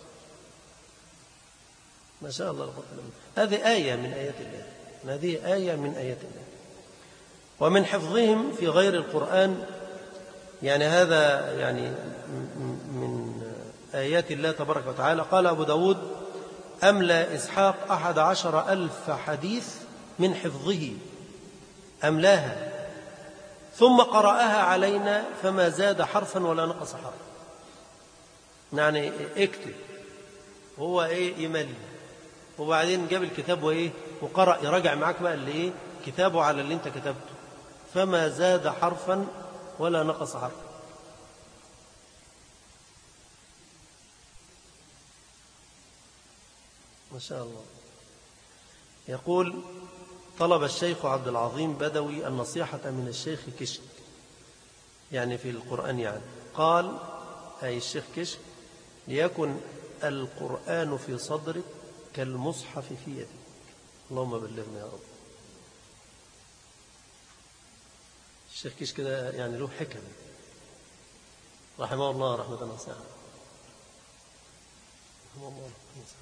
ما شاء الله لا قوة إلا بالله. هذه آية من آيات الله، هذه آية من آيات الله. ومن حفظهم في غير القرآن يعني هذا يعني من آيات الله تبارك وتعالى. قال أبو داود: أملى إسحاق 11,000 حديث من حفظه، أملاها ثم قرأها علينا فما زاد حرفا ولا نقص حرفا. يعني اكتب هو ايه يملي، وبعدين جاب الكتاب وايه وقرأ يراجع معاك بقى اللي ايه كتابه على اللي انت كتبته، فما زاد حرفا ولا نقص حرفا. ما شاء الله. يقول: طلب الشيخ عبد العظيم بدوي النصيحة من الشيخ كشك، يعني في القرآن، يعني قال أي الشيخ كشك: ليكن القرآن في صدرك كالمصحف في يدك. اللهم بلغنا يا رب. الشيخ كشك كده يعني له حكم رحمه الله رحمة واسعة. رحمه الله رحمة واسعة.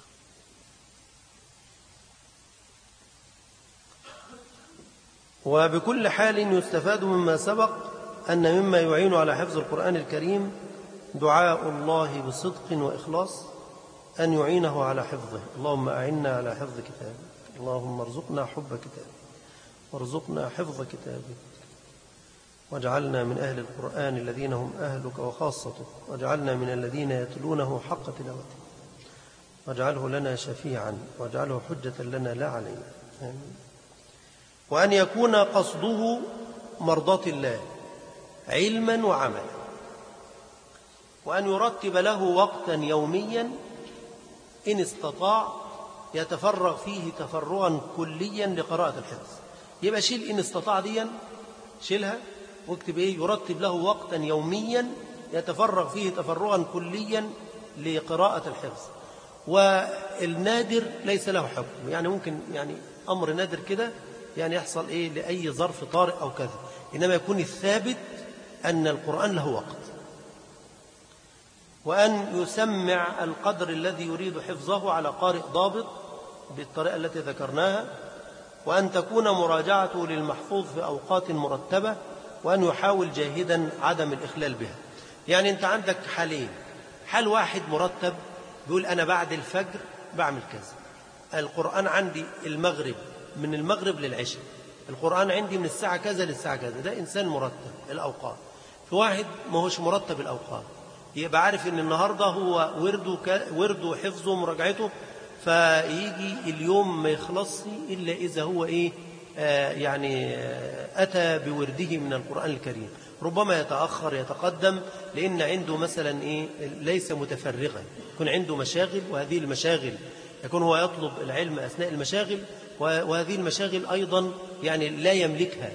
وبكل حال يستفاد مما سبق أن مما يعين على حفظ القرآن الكريم دعاء الله بصدق وإخلاص أن يعينه على حفظه. اللهم أعنا على حفظ كتابك، اللهم ارزقنا حب كتابك وارزقنا حفظ كتابك، واجعلنا من أهل القرآن الذين هم أهلك وخاصتك، واجعلنا من الذين يتلونه حق تلاوته، واجعله لنا شفيعا، واجعله حجة لنا لا علينا. آمين. وأن يكون قصده مرضاة الله علما وعملا، وأن يرتب له وقتا يوميا إن استطاع يتفرغ فيه تفرغا كليا لقراءة الحفظ. يبقى شيل إن استطاع ديا، شيلها واكتب إيه يرتب له وقتا يوميا يتفرغ فيه تفرغا كليا لقراءة الحفظ. والنادر ليس له حكم، يعني ممكن يعني أمر نادر كده يعني يحصل إيه لأي ظرف طارئ أو كذا، إنما يكون الثابت أن القرآن له وقت. وأن يسمع القدر الذي يريد حفظه على قارئ ضابط بالطريقة التي ذكرناها، وأن تكون مراجعته للمحفوظ في أوقات مرتبة، وأن يحاول جاهدا عدم الإخلال بها. يعني أنت عندك حالين، حال واحد مرتب بيقول أنا بعد الفجر بعمل كذا، القرآن عندي المغرب من المغرب للعشاء، القرآن عندي من الساعة كذا للساعة كذا، ده إنسان مرتب الأوقات. في واحد ما هوش مرتب الأوقات، يبقى عارف إن النهاردة هو ورده حفظه ومراجعته، فيجي اليوم ما يخلص إلا إذا هو أتى بورده من القرآن الكريم. ربما يتأخر يتقدم لأن عنده مثلا ليس متفرغا، يكون عنده مشاغل، وهذه المشاغل يكون هو يطلب العلم أثناء المشاغل، وهذه المشاغل أيضا لا يملكها،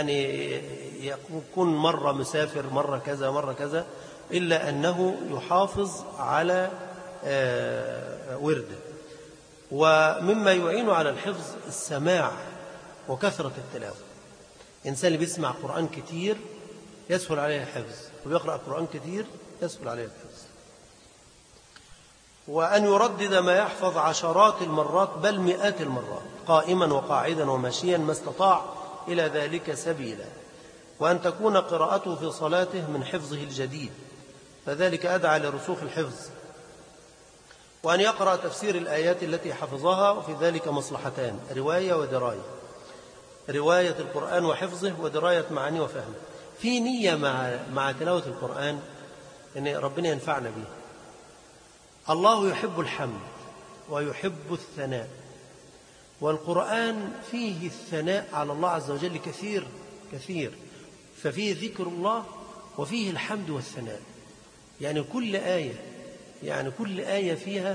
يكون مرة مسافر مرة كذا مرة كذا، إلا أنه يحافظ على ورده. ومما يعين على الحفظ السماع وكثرة التلاوة. إنسان اللي بيسمع قرآن كتير يسهل عليه الحفظ، وبيقرأ قرآن كتير يسهل عليه الحفظ. وأن يردد ما يحفظ عشرات المرات بل مئات المرات، قائما وقاعدا وماشيا ما استطاع إلى ذلك سبيلا. وأن تكون قراءته في صلاته من حفظه الجديد، فذلك أدعى لرسوخ الحفظ. وأن يقرأ تفسير الآيات التي حفظها، وفي ذلك مصلحتان: رواية ودراية، رواية القرآن وحفظه، ودراية معانيه وفهمه. في نية مع تلاوة القرآن أن ربنا ينفعنا به. الله يحب الحمد ويحب الثناء، والقرآن فيه الثناء على الله عز وجل كثير كثير، ففيه ذكر الله وفيه الحمد والثناء. كل آية فيها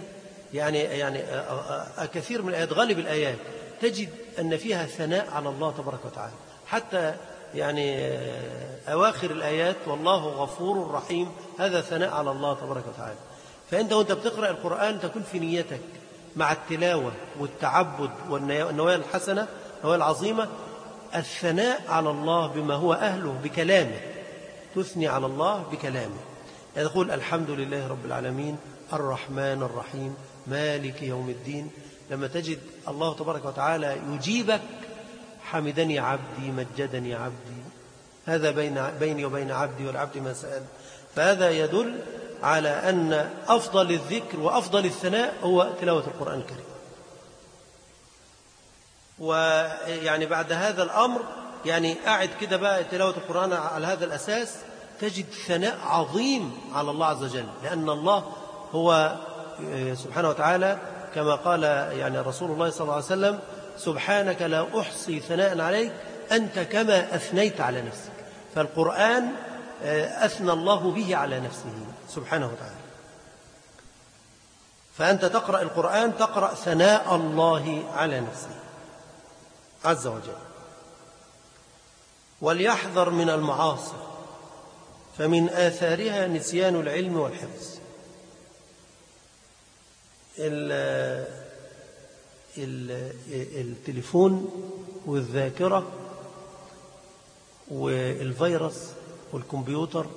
كثير من الآيات، غالب الآيات تجد أن فيها ثناء على الله تبارك وتعالى، حتى أواخر الآيات والله غفور رحيم، هذا ثناء على الله تبارك وتعالى. فأنت وأنت بتقرأ القرآن تكون في نيتك مع التلاوة والتعبد والنوايا الحسنة، النوايا العظيمة، الثناء على الله بما هو أهله بكلامه، تثني على الله بكلامه. يقول الحمد لله رب العالمين الرحمن الرحيم مالك يوم الدين. لما تجد الله تبارك وتعالى يجيبك: حمدني عبدي مجدني عبدي، هذا بيني وبين عبدي والعبد ما سأل. فهذا يدل على أن أفضل الذكر وأفضل الثناء هو تلاوة القرآن الكريم. بعد هذا الأمر قاعد كده بقى تلاوة القرآن على هذا الأساس، تجد ثناء عظيم على الله عز وجل، لأن الله هو سبحانه وتعالى كما قال رسول الله صلى الله عليه وسلم: سبحانك لا أحصي ثناء عليك أنت كما أثنيت على نفسك. فالقرآن أثنى الله به على نفسه سبحانه وتعالى. فأنت تقرأ القرآن تقرأ ثناء الله على نفسه عز وجل. وليحذر من المعاصي، فمن آثارها نسيان العلم والحفظ. التليفون والذاكرة والفيروس والكمبيوتر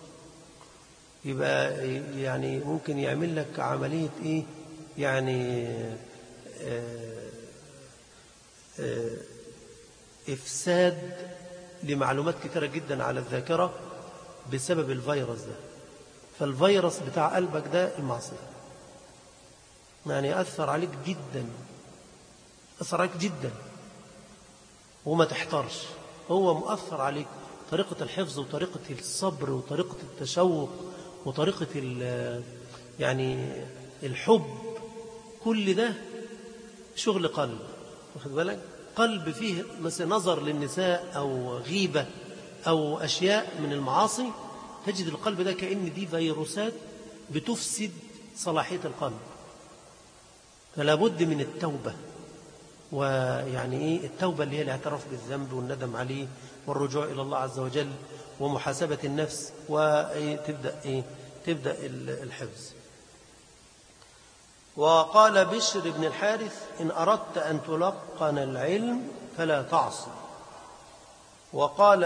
يبقى ممكن يعمل لك عملية إفساد لمعلومات كثيرة جدا على الذاكرة بسبب الفيروس ده. فالفيروس بتاع قلبك ده المعصية، أثر عليك جدا، أثر عليك جدا وما تحترش، هو مؤثر عليك. طريقة الحفظ وطريقة الصبر وطريقة التشوق وطريقة الحب، كل ده شغل قلب، واخد بالك؟ قلب فيه مثلا نظر للنساء أو غيبة أو أشياء من المعاصي، تجد القلب ده كأن دي فيروسات بتفسد صلاحية القلب. فلا بد من التوبة، التوبة اللي هي الاعتراف بالذنب والندم عليه والرجوع إلى الله عز وجل ومحاسبة النفس، تبدأ الحفظ. وقال بشر بن الحارث: إن أردت أن تلقن العلم فلا تعصي. وقال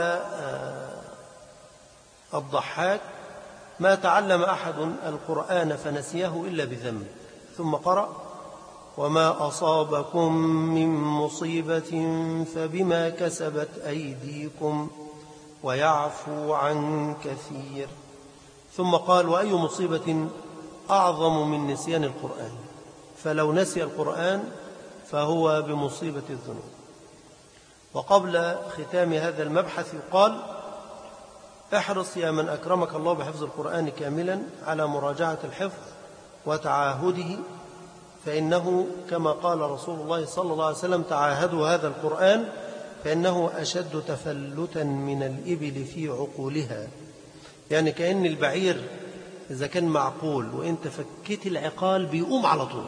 الضحاك: ما تعلم أحد القرآن فنسيه إلا بذنب. ثم قرأ: وما أصابكم من مصيبة فبما كسبت أيديكم ويعفو عن كثير. ثم قال: وأي مصيبة أعظم من نسيان القرآن؟ فلو نسي القرآن فهو بمصيبة الذنوب. وقبل ختام هذا المبحث يقال: احرص يا من أكرمك الله بحفظ القرآن كاملا على مراجعة الحفظ وتعاهده، فإنه كما قال رسول الله صلى الله عليه وسلم: تعاهدوا هذا القرآن فإنه أشد تفلتا من الإبل في عقولها. يعني كأن البعير إذا كان معقول وإنت فكيت العقال بيقوم على طول،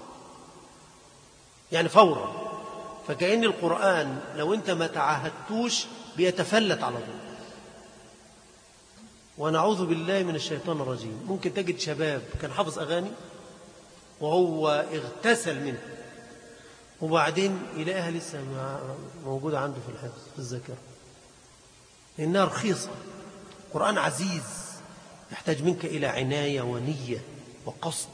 يعني فورا. فكأن القرآن لو أنت ما تعاهدتوش بيتفلت على طول. ونعوذ بالله من الشيطان الرجيم. ممكن تجد شباب كان حافظ أغاني وهو اغتسل منه، وبعدين يلاقيها لسه موجودة عنده في الحفظ في الذاكرة، لأنها رخيصة. القرآن عزيز يحتاج منك إلى عناية ونية وقصد.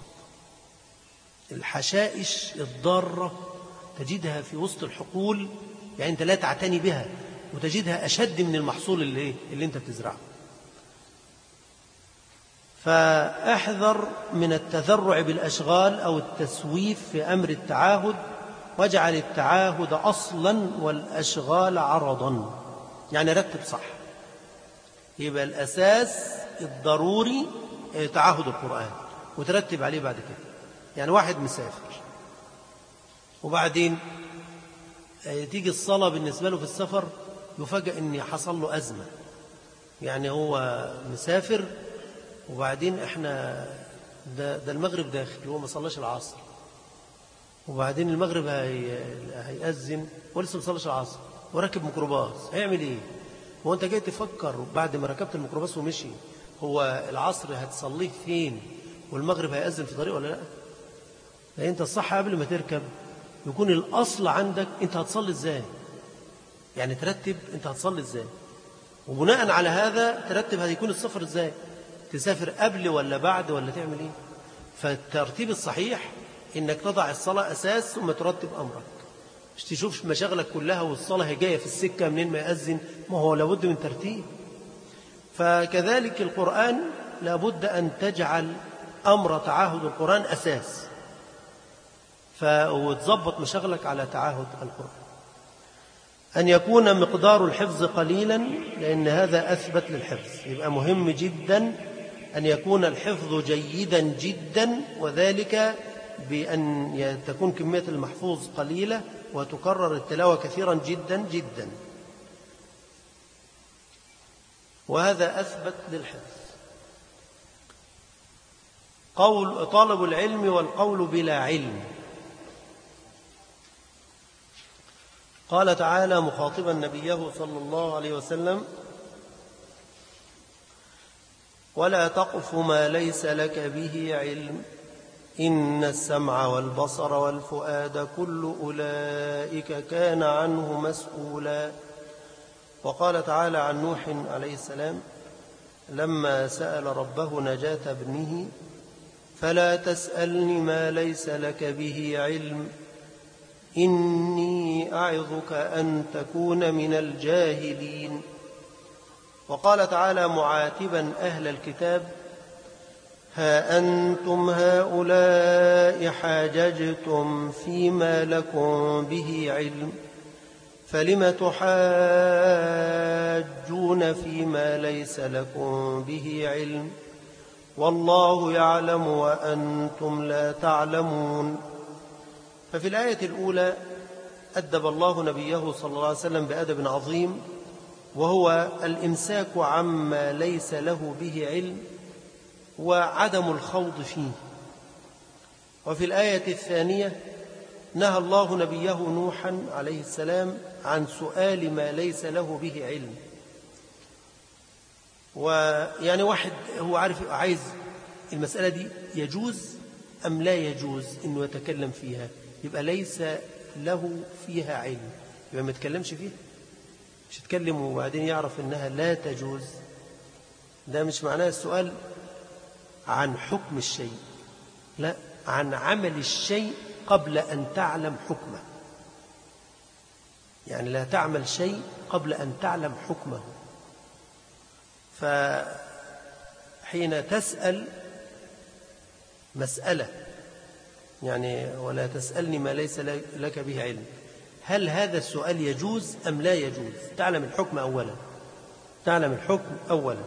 الحشائش الضارة تجدها في وسط الحقول، يعني أنت لا تعتني بها، وتجدها أشد من المحصول اللي أنت بتزرعه. فاحذر من التذرع بالأشغال أو التسويف في أمر التعاهد، واجعل التعاهد أصلا والأشغال عرضا. يعني رتب صح. يبقى الأساس الضروري تعاهد القرآن، وترتب عليه بعد كده. يعني واحد مسافر وبعدين تيجي الصلاة بالنسبة له في السفر، يفاجأ أن حصل له أزمة. يعني هو مسافر وبعدين احنا ده المغرب داخل، هو ما صلاش العصر، وبعدين المغرب هيأذن ولسه ما صلاش العصر، وراكب ميكروباص. هيعمل ايه؟ هو انت جاي تفكر بعد ما ركبت الميكروباص ومشي هو العصر هتصليه فين والمغرب هيأذن في طريق ولا لا؟ فانت الصح قبل ما تركب يكون الأصل عندك انت هتصلي ازاي، يعني ترتب انت هتصلي ازاي، وبناء على هذا ترتب هيكون السفر ازاي، تسافر قبل ولا بعد ولا تعمل ايه. فالترتيب الصحيح انك تضع الصلاة أساس ثم ترتب أمرك، مش تشوف مشاغلك كلها والصلاة هي جاية في السكة منين ما يأذن. ما هو لابد من ترتيب. فكذلك القرآن لابد أن تجعل أمر تعاهد القرآن أساس، وتظبط مشاغلك على تعاهد القرآن. أن يكون مقدار الحفظ قليلا، لأن هذا أثبت للحفظ. يبقى مهم جدا أن يكون الحفظ جيدا جدا، وذلك بأن تكون كمية المحفوظ قليلة وتكرر التلاوة كثيرا جدا جدا، وهذا أثبت للحفظ. قول طالب العلم والقول بلا علم. قال تعالى مخاطبا نبيه صلى الله عليه وسلم: ولا تقف ما ليس لك به علم إن السمع والبصر والفؤاد كل أولئك كان عنه مسؤولا. وقال تعالى عن نوح عليه السلام لما سأل ربه نجاة ابنه: فلا تسألني ما ليس لك به علم إني أعظك أن تكون من الجاهلين. وقال تعالى معاتبا أهل الكتاب: ها أنتم هؤلاء حاججتم فيما لكم به علم فلم تحاجون فيما ليس لكم به علم والله يعلم وأنتم لا تعلمون. ففي الآية الأولى أدب الله نبيه صلى الله عليه وسلم بأدب عظيم، وهو الإمساك عما ليس له به علم وعدم الخوض فيه. وفي الآية الثانية نهى الله نبيه نوحا عليه السلام عن سؤال ما ليس له به علم. ويعني واحد هو عايز المسألة دي يجوز أم لا يجوز إنه يتكلم فيها، يبقى ليس له فيها علم، يبقى ما يتكلمش فيها. مش يتكلم وبعدين يعرف إنها لا تجوز. ده مش معناه السؤال عن حكم الشيء، لا، عن عمل الشيء قبل أن تعلم حكمه. يعني لا تعمل شيء قبل أن تعلم حكمه. فحين تسأل مسألة يعني ولا تسألني ما ليس لك به علم. هل هذا السؤال يجوز أم لا يجوز؟ تعلم الحكم أولا، تعلم الحكم أولا.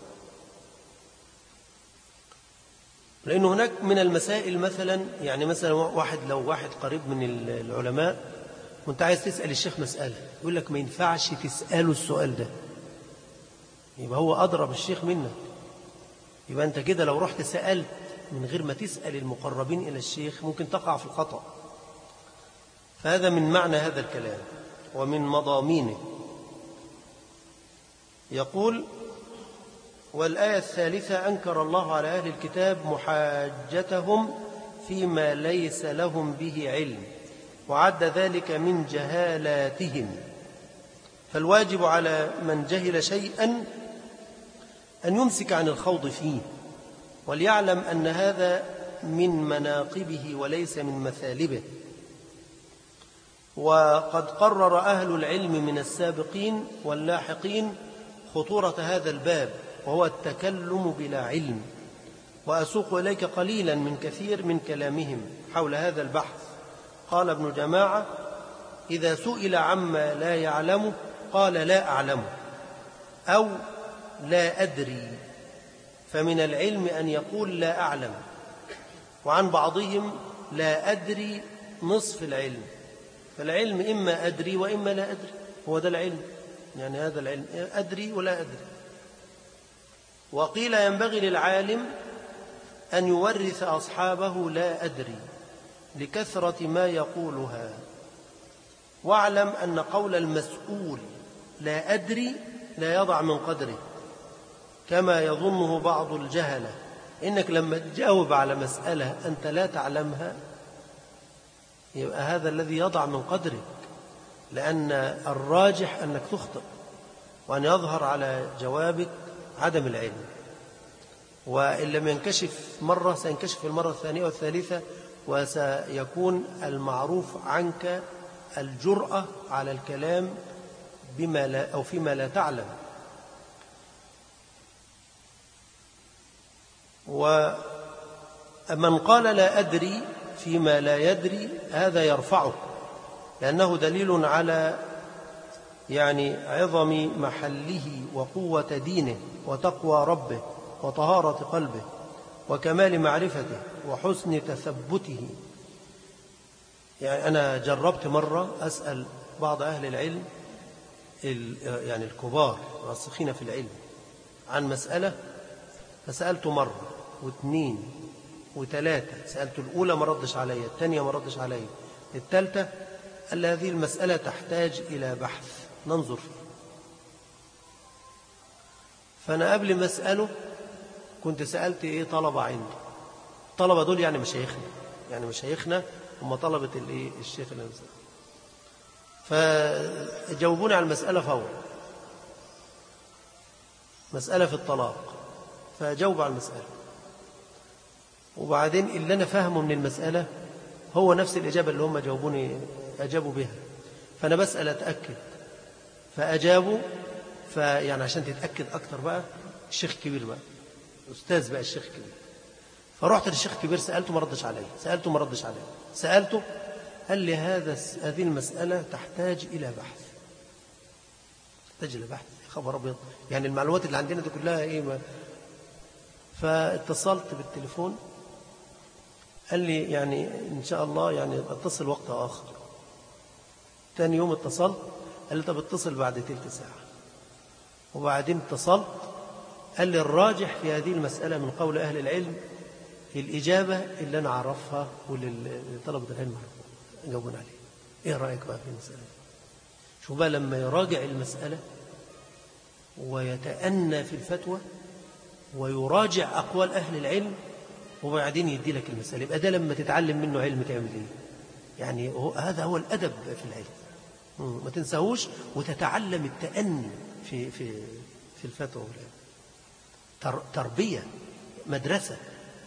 لأن هناك من المسائل مثلا، يعني مثلا لو واحد قريب من العلماء وانت عايز تسأل الشيخ مسألة، يقول لك ما ينفعش تسأله السؤال ده، يبقى هو أدرى بالشيخ منك. يبقى أنت كده لو رحت سألت من غير ما تسأل المقربين إلى الشيخ ممكن تقع في الخطأ. فهذا من معنى هذا الكلام ومن مضامينه. يقول: والآية الثالثة: أنكر الله على أهل الكتاب محاجتهم فيما ليس لهم به علم، وعد ذلك من جهالاتهم. فالواجب على من جهل شيئا أن يمسك عن الخوض فيه، وليعلم أن هذا من مناقبه وليس من مثالبه. وقد قرر أهل العلم من السابقين واللاحقين خطورة هذا الباب، وهو التكلم بلا علم. وأسوق إليك قليلا من كثير من كلامهم حول هذا البحث. قال ابن جماعة: إذا سئل عما لا يعلمه قال لا أعلمه أو لا أدري، فمن العلم أن يقول لا أعلم. وعن بعضهم: لا أدري نصف العلم. فالعلم إما أدري وإما لا أدري، هو ده العلم، يعني هذا العلم أدري ولا أدري. وقيل: ينبغي للعالم أن يورث أصحابه لا أدري لكثرة ما يقولها. واعلم أن قول المسؤول لا أدري لا يضع من قدره كما يظنه بعض الجهلة. إنك لما تجاوب على مسألة أنت لا تعلمها يبقى هذا الذي يضع من قدرك، لأن الراجح أنك تخطئ وأن يظهر على جوابك عدم العلم. وإن لم ينكشف مرة سينكشف المرة الثانية والثالثة، وسيكون المعروف عنك الجرأة على الكلام بما لا أو فيما لا تعلم. ومن قال لا أدري فيما لا يدري هذا يرفعه، لأنه دليل على يعني عظم محله وقوة دينه وتقوى ربه وطهارة قلبه وكمال معرفته وحسن تثبته. يعني أنا جربت مرة أسأل بعض أهل العلم يعني الكبار الراسخين في العلم عن مسألة، فسألته مرة واثنين وثلاثة. سألته الأولى ما ردش علي، الثانية ما ردش علي، الثالثة قال لي هذه المسألة تحتاج إلى بحث ننظر فيه. فأنا قبل ما أسأله كنت سألت طلبة عندي. الطلبة دول يعني مشايخنا هم طلبة الشيخ اللي نسأله. فجاوبوني على المسألة فورا، مسألة في الطلاق، فجاوب على المسألة. وبعدين اللي أنا فاهمه من المسألة هو نفس الإجابة اللي هم أجابوا بها. فأنا بسأل أتأكد، فأجابوا. فيعني عشان تتأكد أكتر بقى الشيخ كبير بقى، أستاذ بقى الشيخ كبير. فرحت للشيخ كبير سألته ما ردش علي، سألته قال لي هذه المسألة تحتاج إلى بحث. خبر أبيض، يعني المعلومات اللي عندنا دي كلها فاتصلت بالتليفون، قال لي يعني إن شاء الله يعني اتصل وقت آخر. تاني يوم اتصلت، قال لي طب اتصل بعد تلت ساعة. وبعدين اتصلت، قال لي الراجح في هذه المسألة من قول أهل العلم الإجابة اللي أنا أعرفها واللي طلبة العلم جاوبون عليه. إيه رأيك بقى في المسألة؟ شو بقى لما يراجع المسألة ويتأنى في الفتوى ويراجع أقوال أهل العلم وبعدين يدي لك المسألة، يبقى ده لما تتعلم منه علم تعمل إيه؟ يعني هذا هو الأدب في العلم، ما تنساهوش وتتعلم التأني في الفتوى والعلم. تربية، مدرسة.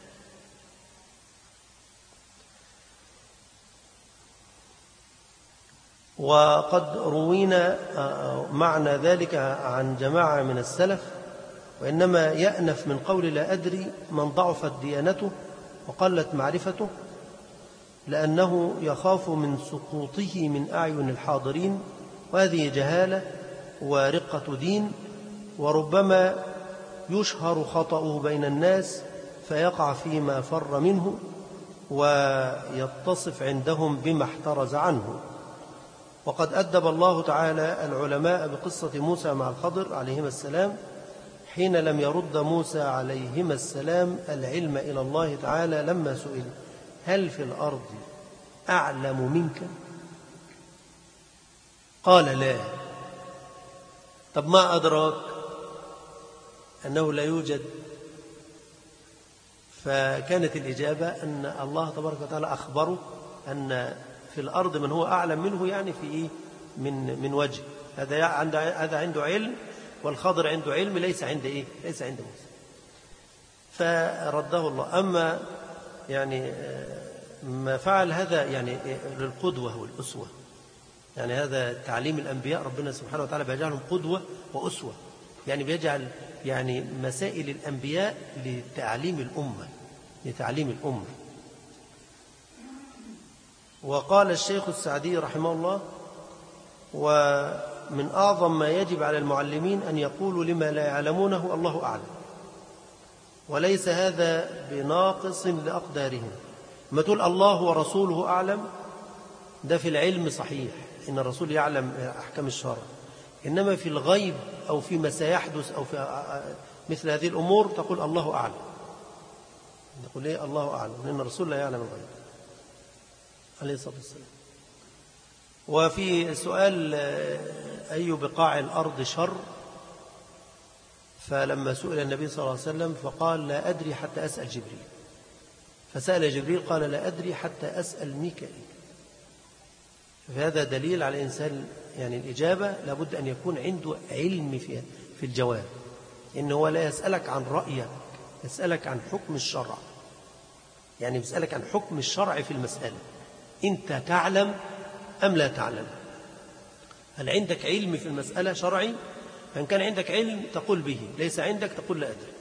وقد روينا معنى ذلك عن جماعة من السلف، وإنما يأنف من قول لا أدري من ضعفت ديانته وقلت معرفته لأنه يخاف من سقوطه من أعين الحاضرين، وهذه جهالة ورقة دين، وربما يشهر خطأه بين الناس فيقع فيما فر منه ويتصف عندهم بما احترز عنه. وقد أدب الله تعالى العلماء بقصة موسى مع الخضر عليهما السلام حين لم يرد موسى عليهما السلام العلم إلى الله تعالى لما سئل: هل في الأرض أعلم منك؟ قال: لا. طب ما أدراك أنه لا يوجد؟ فكانت الإجابة أن الله تبارك وتعالى أخبره أن في الأرض من هو أعلم منه، يعني في إيه؟ من وجه. هذا عنده علم، والخضر عنده علم ليس عند إيه؟ ليس عند موسى. فرده الله. أما يعني ما فعل هذا يعني للقدوة والأسوة، يعني هذا تعليم الأنبياء، ربنا سبحانه وتعالى بيجعلهم قدوة وأسوة، يعني بيجعل يعني مسائل الأنبياء لتعليم الأمة. وقال الشيخ السعدي رحمه الله: ومن أعظم ما يجب على المعلمين أن يقولوا لما لا يعلمونه الله أعلم، وليس هذا بناقص لأقدارهم. ما تقول الله ورسوله أعلم، ده في العلم صحيح، إن الرسول يعلم أحكام الشرع، إنما في الغيب أو فيما سيحدث أو في مثل هذه الأمور تقول الله أعلم. نقول إيه؟ الله أعلم، لأن الرسول لا يعلم الغيب عليه الصلاة والسلام. وفي سؤال أي بقاع الأرض شر، فلما سئل النبي صلى الله عليه وسلم فقال: لا أدري حتى أسأل جبريل. فسأل جبريل قال: لا أدري حتى أسأل ميكائيل. فهذا دليل على إنسان يعني الإجابة لابد أن يكون عنده علم في الجواب، إنه هو لا يسألك عن رأيك، يسألك عن حكم الشرع، يعني يسألك عن حكم الشرع في المسألة. أنت تعلم أم لا تعلم؟ هل عندك علم في المسألة شرعي؟ فإن كان عندك علم تقول به، ليس عندك تقول لا أدري.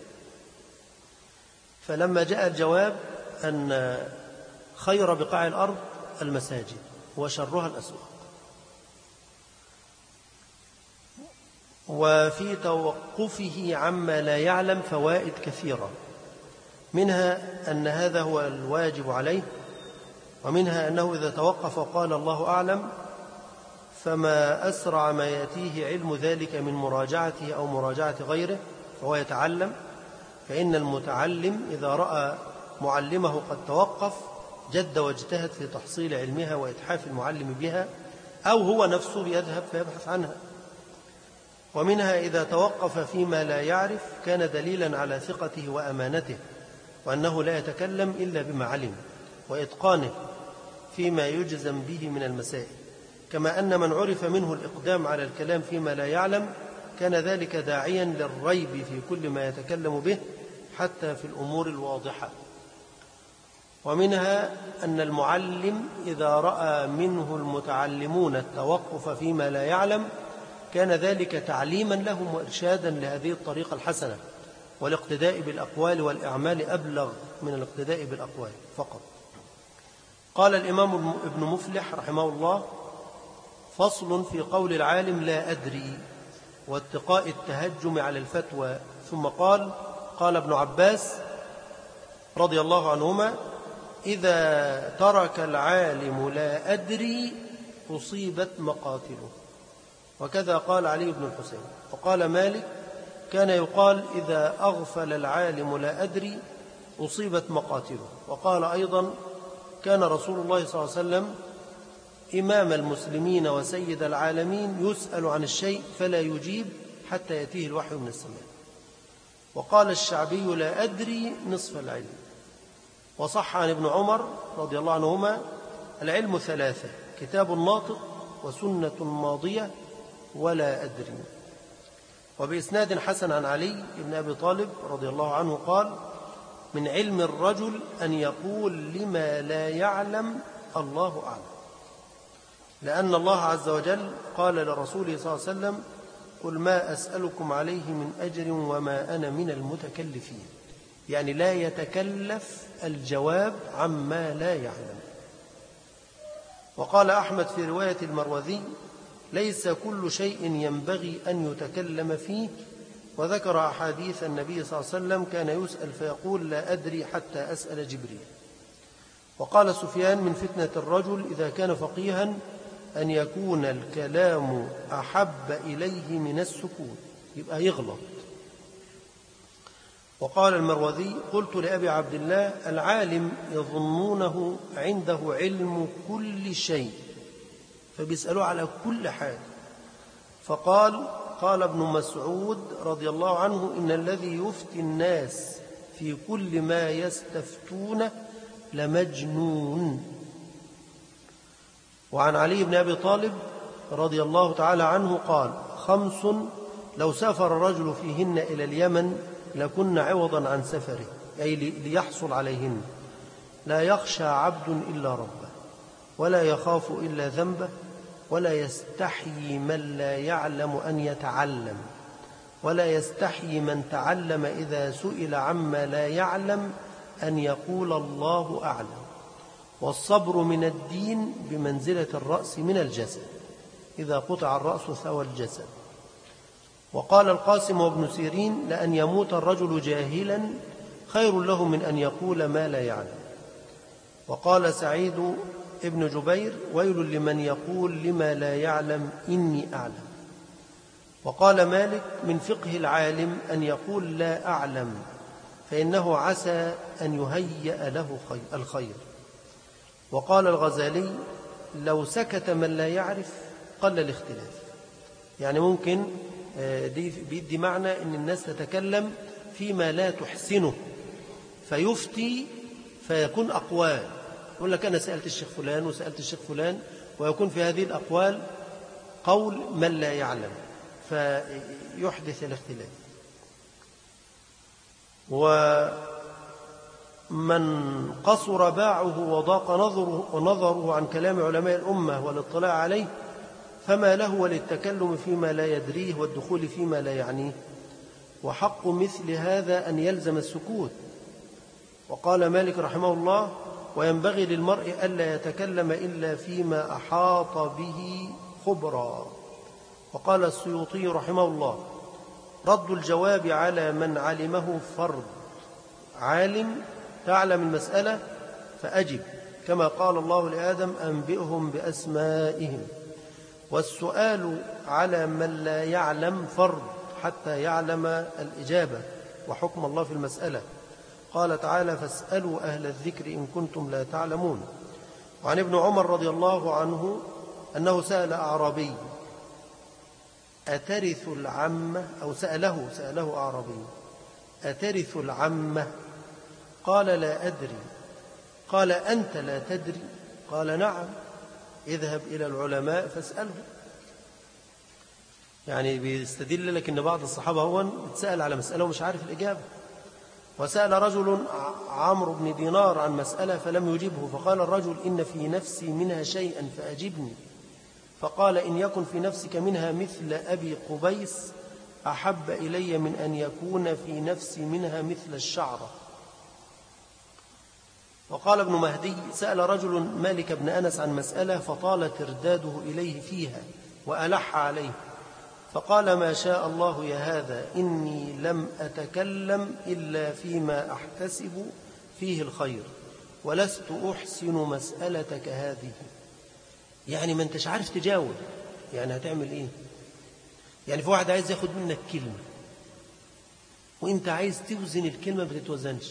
فلما جاء الجواب أن خير بقاع الأرض المساجد وشرها الأسواق. وفي توقفه عما لا يعلم فوائد كثيرة، منها أن هذا هو الواجب عليه، ومنها أنه إذا توقف وقال الله أعلم فما أسرع ما يأتيه علم ذلك من مراجعته أو مراجعة غيره فهو يتعلم. فإن المتعلم إذا رأى معلمه قد توقف جد واجتهد في تحصيل علمها وإتحاف المعلم بها، أو هو نفسه يذهب فيبحث عنها. ومنها إذا توقف فيما لا يعرف كان دليلا على ثقته وأمانته، وأنه لا يتكلم إلا بما علم، وإتقانه فيما يجزم به من المسائل. كما أن من عرف منه الإقدام على الكلام فيما لا يعلم كان ذلك داعيا للريب في كل ما يتكلم به حتى في الأمور الواضحة. ومنها أن المعلم إذا رأى منه المتعلمون التوقف فيما لا يعلم كان ذلك تعليما لهم وإرشادا لهذه الطريقة الحسنة، والاقتداء بالأقوال والأعمال أبلغ من الاقتداء بالأقوال فقط. قال الإمام ابن مفلح رحمه الله: فصل في قول العالم لا أدري واتقاء التهجم على الفتوى. ثم قال ابن عباس رضي الله عنهما: إذا ترك العالم لا أدري أصيبت مقاتله. وكذا قال علي بن الحسين. وقال مالك: كان يقال إذا أغفل العالم لا أدري أصيبت مقاتله. وقال أيضا: كان رسول الله صلى الله عليه وسلم إمام المسلمين وسيد العالمين يسأل عن الشيء فلا يجيب حتى يأتيه الوحي من السماء. وقال الشعبي: لا أدري نصف العلم. وصح عن ابن عمر رضي الله عنهما: العلم ثلاثة: كتاب ناطق وسنة ماضية ولا أدري. وبإسناد حسن عن علي بن أبي طالب رضي الله عنه قال: من علم الرجل أن يقول لما لا يعلم الله أعلم، لأن الله عز وجل قال لرسوله صلى الله عليه وسلم: قل ما أسألكم عليه من أجر وما أنا من المتكلفين، يعني لا يتكلف الجواب عما لا يعلم. وقال أحمد في رواية المروذي: ليس كل شيء ينبغي أن يتكلم فيه. وذكر أحاديث النبي صلى الله عليه وسلم كان يسأل فيقول: لا أدري حتى أسأل جبريل. وقال سفيان: من فتنة الرجل إذا كان فقيها أن يكون الكلام أحب إليه من السكوت، يبقى يغلط. وقال المروذي: قلت لأبي عبد الله: العالم يظنونه عنده علم كل شيء، فبيسألوه على كل حاجة. قال ابن مسعود رضي الله عنه: إن الذي يفتي الناس في كل ما يستفتون لمجنون. وعن علي بن أبي طالب رضي الله تعالى عنه قال: 5 لو سافر الرجل فيهن إلى اليمن لكن عوضا عن سفره، أي ليحصل عليهن: لا يخشى عبد إلا ربه، ولا يخاف إلا ذنبه، ولا يستحيي من لا يعلم أن يتعلم، ولا يستحيي من تعلم إذا سئل عما لا يعلم أن يقول الله أعلم. والصبر من الدين بمنزلة الرأس من الجسد، إذا قطع الرأس ثوى الجسد. وقال القاسم وابن سيرين: لأن يموت الرجل جاهلا خير له من أن يقول ما لا يعلم. وقال سعيد ابن جبير: ويل لمن يقول لما لا يعلم إني أعلم. وقال مالك: من فقه العالم أن يقول لا أعلم، فإنه عسى أن يهيأ له الخير. وقال الغزالي: لو سكت من لا يعرف قل الاختلاف. يعني ممكن بيدي معنى أن الناس تتكلم فيما لا تحسنه فيفتي فيكون أقوال، يقول لك أنا سألت الشيخ فلان وسألت الشيخ فلان، ويكون في هذه الأقوال قول من لا يعلم فيحدث الاختلاف. ومن قصر باعه وضاق نظره عن كلام علماء الأمة والاطلاع عليه فما له وللتكلم فيما لا يدريه والدخول فيما لا يعنيه، وحق مثل هذا أن يلزم السكوت. وقال مالك رحمه الله: وينبغي للمرء ألا يتكلم إلا فيما أحاط به خبرا. وقال السيوطي رحمه الله: رد الجواب على من علمه فرض. عالم تعلم المسألة فأجب، كما قال الله لآدم: أنبئهم بأسمائهم. والسؤال على من لا يعلم فرض حتى يعلم الإجابة وحكم الله في المسألة. قال تعالى: فاسألوا أهل الذكر إن كنتم لا تعلمون. وعن ابن عمر رضي الله عنه أنه سأل أعرابي: أترث العمة؟ أو سأله أعرابي: أترث العمة؟ قال: لا أدري. قال: أنت لا تدري؟ قال: نعم. اذهب إلى العلماء فاسأله. يعني بيستدل لك أن بعض الصحابة هو اتسأل على مسألة ومش عارف الإجابة. وسأل رجل عمرو بن دينار عن مسألة فلم يجبه، فقال الرجل: إن في نفسي منها شيئا فأجبني. فقال: إن يكن في نفسك منها مثل أبي قبيس أحب إلي من أن يكون في نفسي منها مثل الشعرة. وقال ابن مهدي: سأل رجل مالك بن أنس عن مسألة فطال ترداده إليه فيها وألح عليه، فقال: ما شاء الله يا هذا، إني لم أتكلم إلا فيما أحتسب فيه الخير، ولست أحسن مسألتك هذه. يعني ما أنتش عارف تجاوب، يعني هتعمل إيه؟ يعني في واحد عايز ياخد منك كلمة وإنت عايز توزن الكلمة ما بتتوزنش.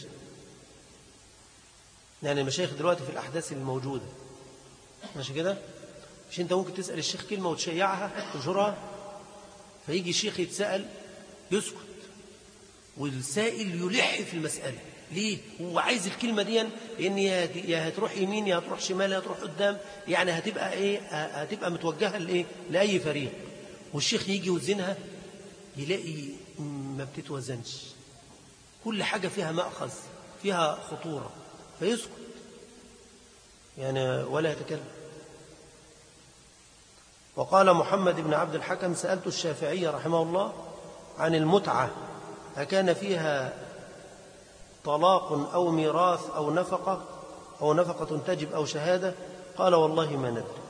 يعني المشايخ دلوقتي في الأحداث الموجودة ماشي كده، مش أنت ممكن تسأل الشيخ كلمة وتشيعها تنشرها، فيجي الشيخ يتسأل يسكت والسائل يلح في المسألة. ليه؟ هو عايز الكلمة دي لأن يا هتروح يمين يا هتروح شمال يا هتروح قدام، يعني هتبقى إيه؟ هتبقى متوجهة لإيه؟ لأي فريق. والشيخ يجي يوزنها يلاقي ما بتتوزنش، كل حاجة فيها مأخذ فيها خطورة، فيسكت يعني ولا يتكلم. وقال محمد بن عبد الحكم: سألت الشافعي رحمه الله عن المتعة، أكان فيها طلاق أو ميراث أو نفقة تجب أو شهادة؟ قال: والله ما ندري.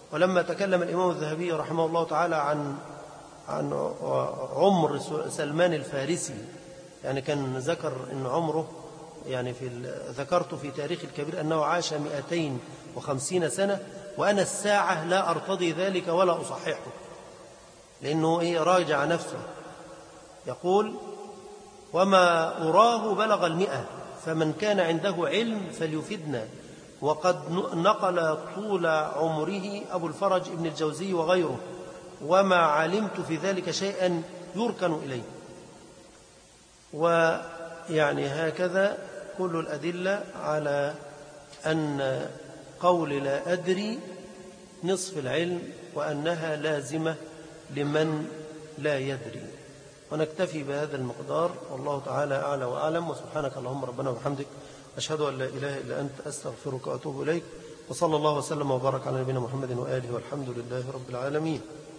ولما تكلم الإمام الذهبي رحمه الله تعالى عن عمر سلمان الفارسي، يعني كان ذكر أن عمره، يعني ذكرت في تاريخ الكبير أنه عاش 250 سنة، وأنا الساعة لا أرتضي ذلك ولا أصححه، لأنه راجع نفسه. يقول: وما أراه بلغ 100، فمن كان عنده علم فليفدنا. وقد نقل طول عمره أبو الفرج ابن الجوزي وغيره، وما علمت في ذلك شيئا يركن إليه. ويعني هكذا كل الأدلة على أن قول لا أدري نصف العلم، وأنها لازمة لمن لا يدري. ونكتفي بهذا المقدار، والله تعالى أعلى وأعلم. وسبحانك اللهم ربنا وبحمدك، أشهد أن لا إله إلا أنت، أستغفرك وأتوب إليك. وصلى الله وسلم وبارك على نبينا محمد وآله، والحمد لله رب العالمين.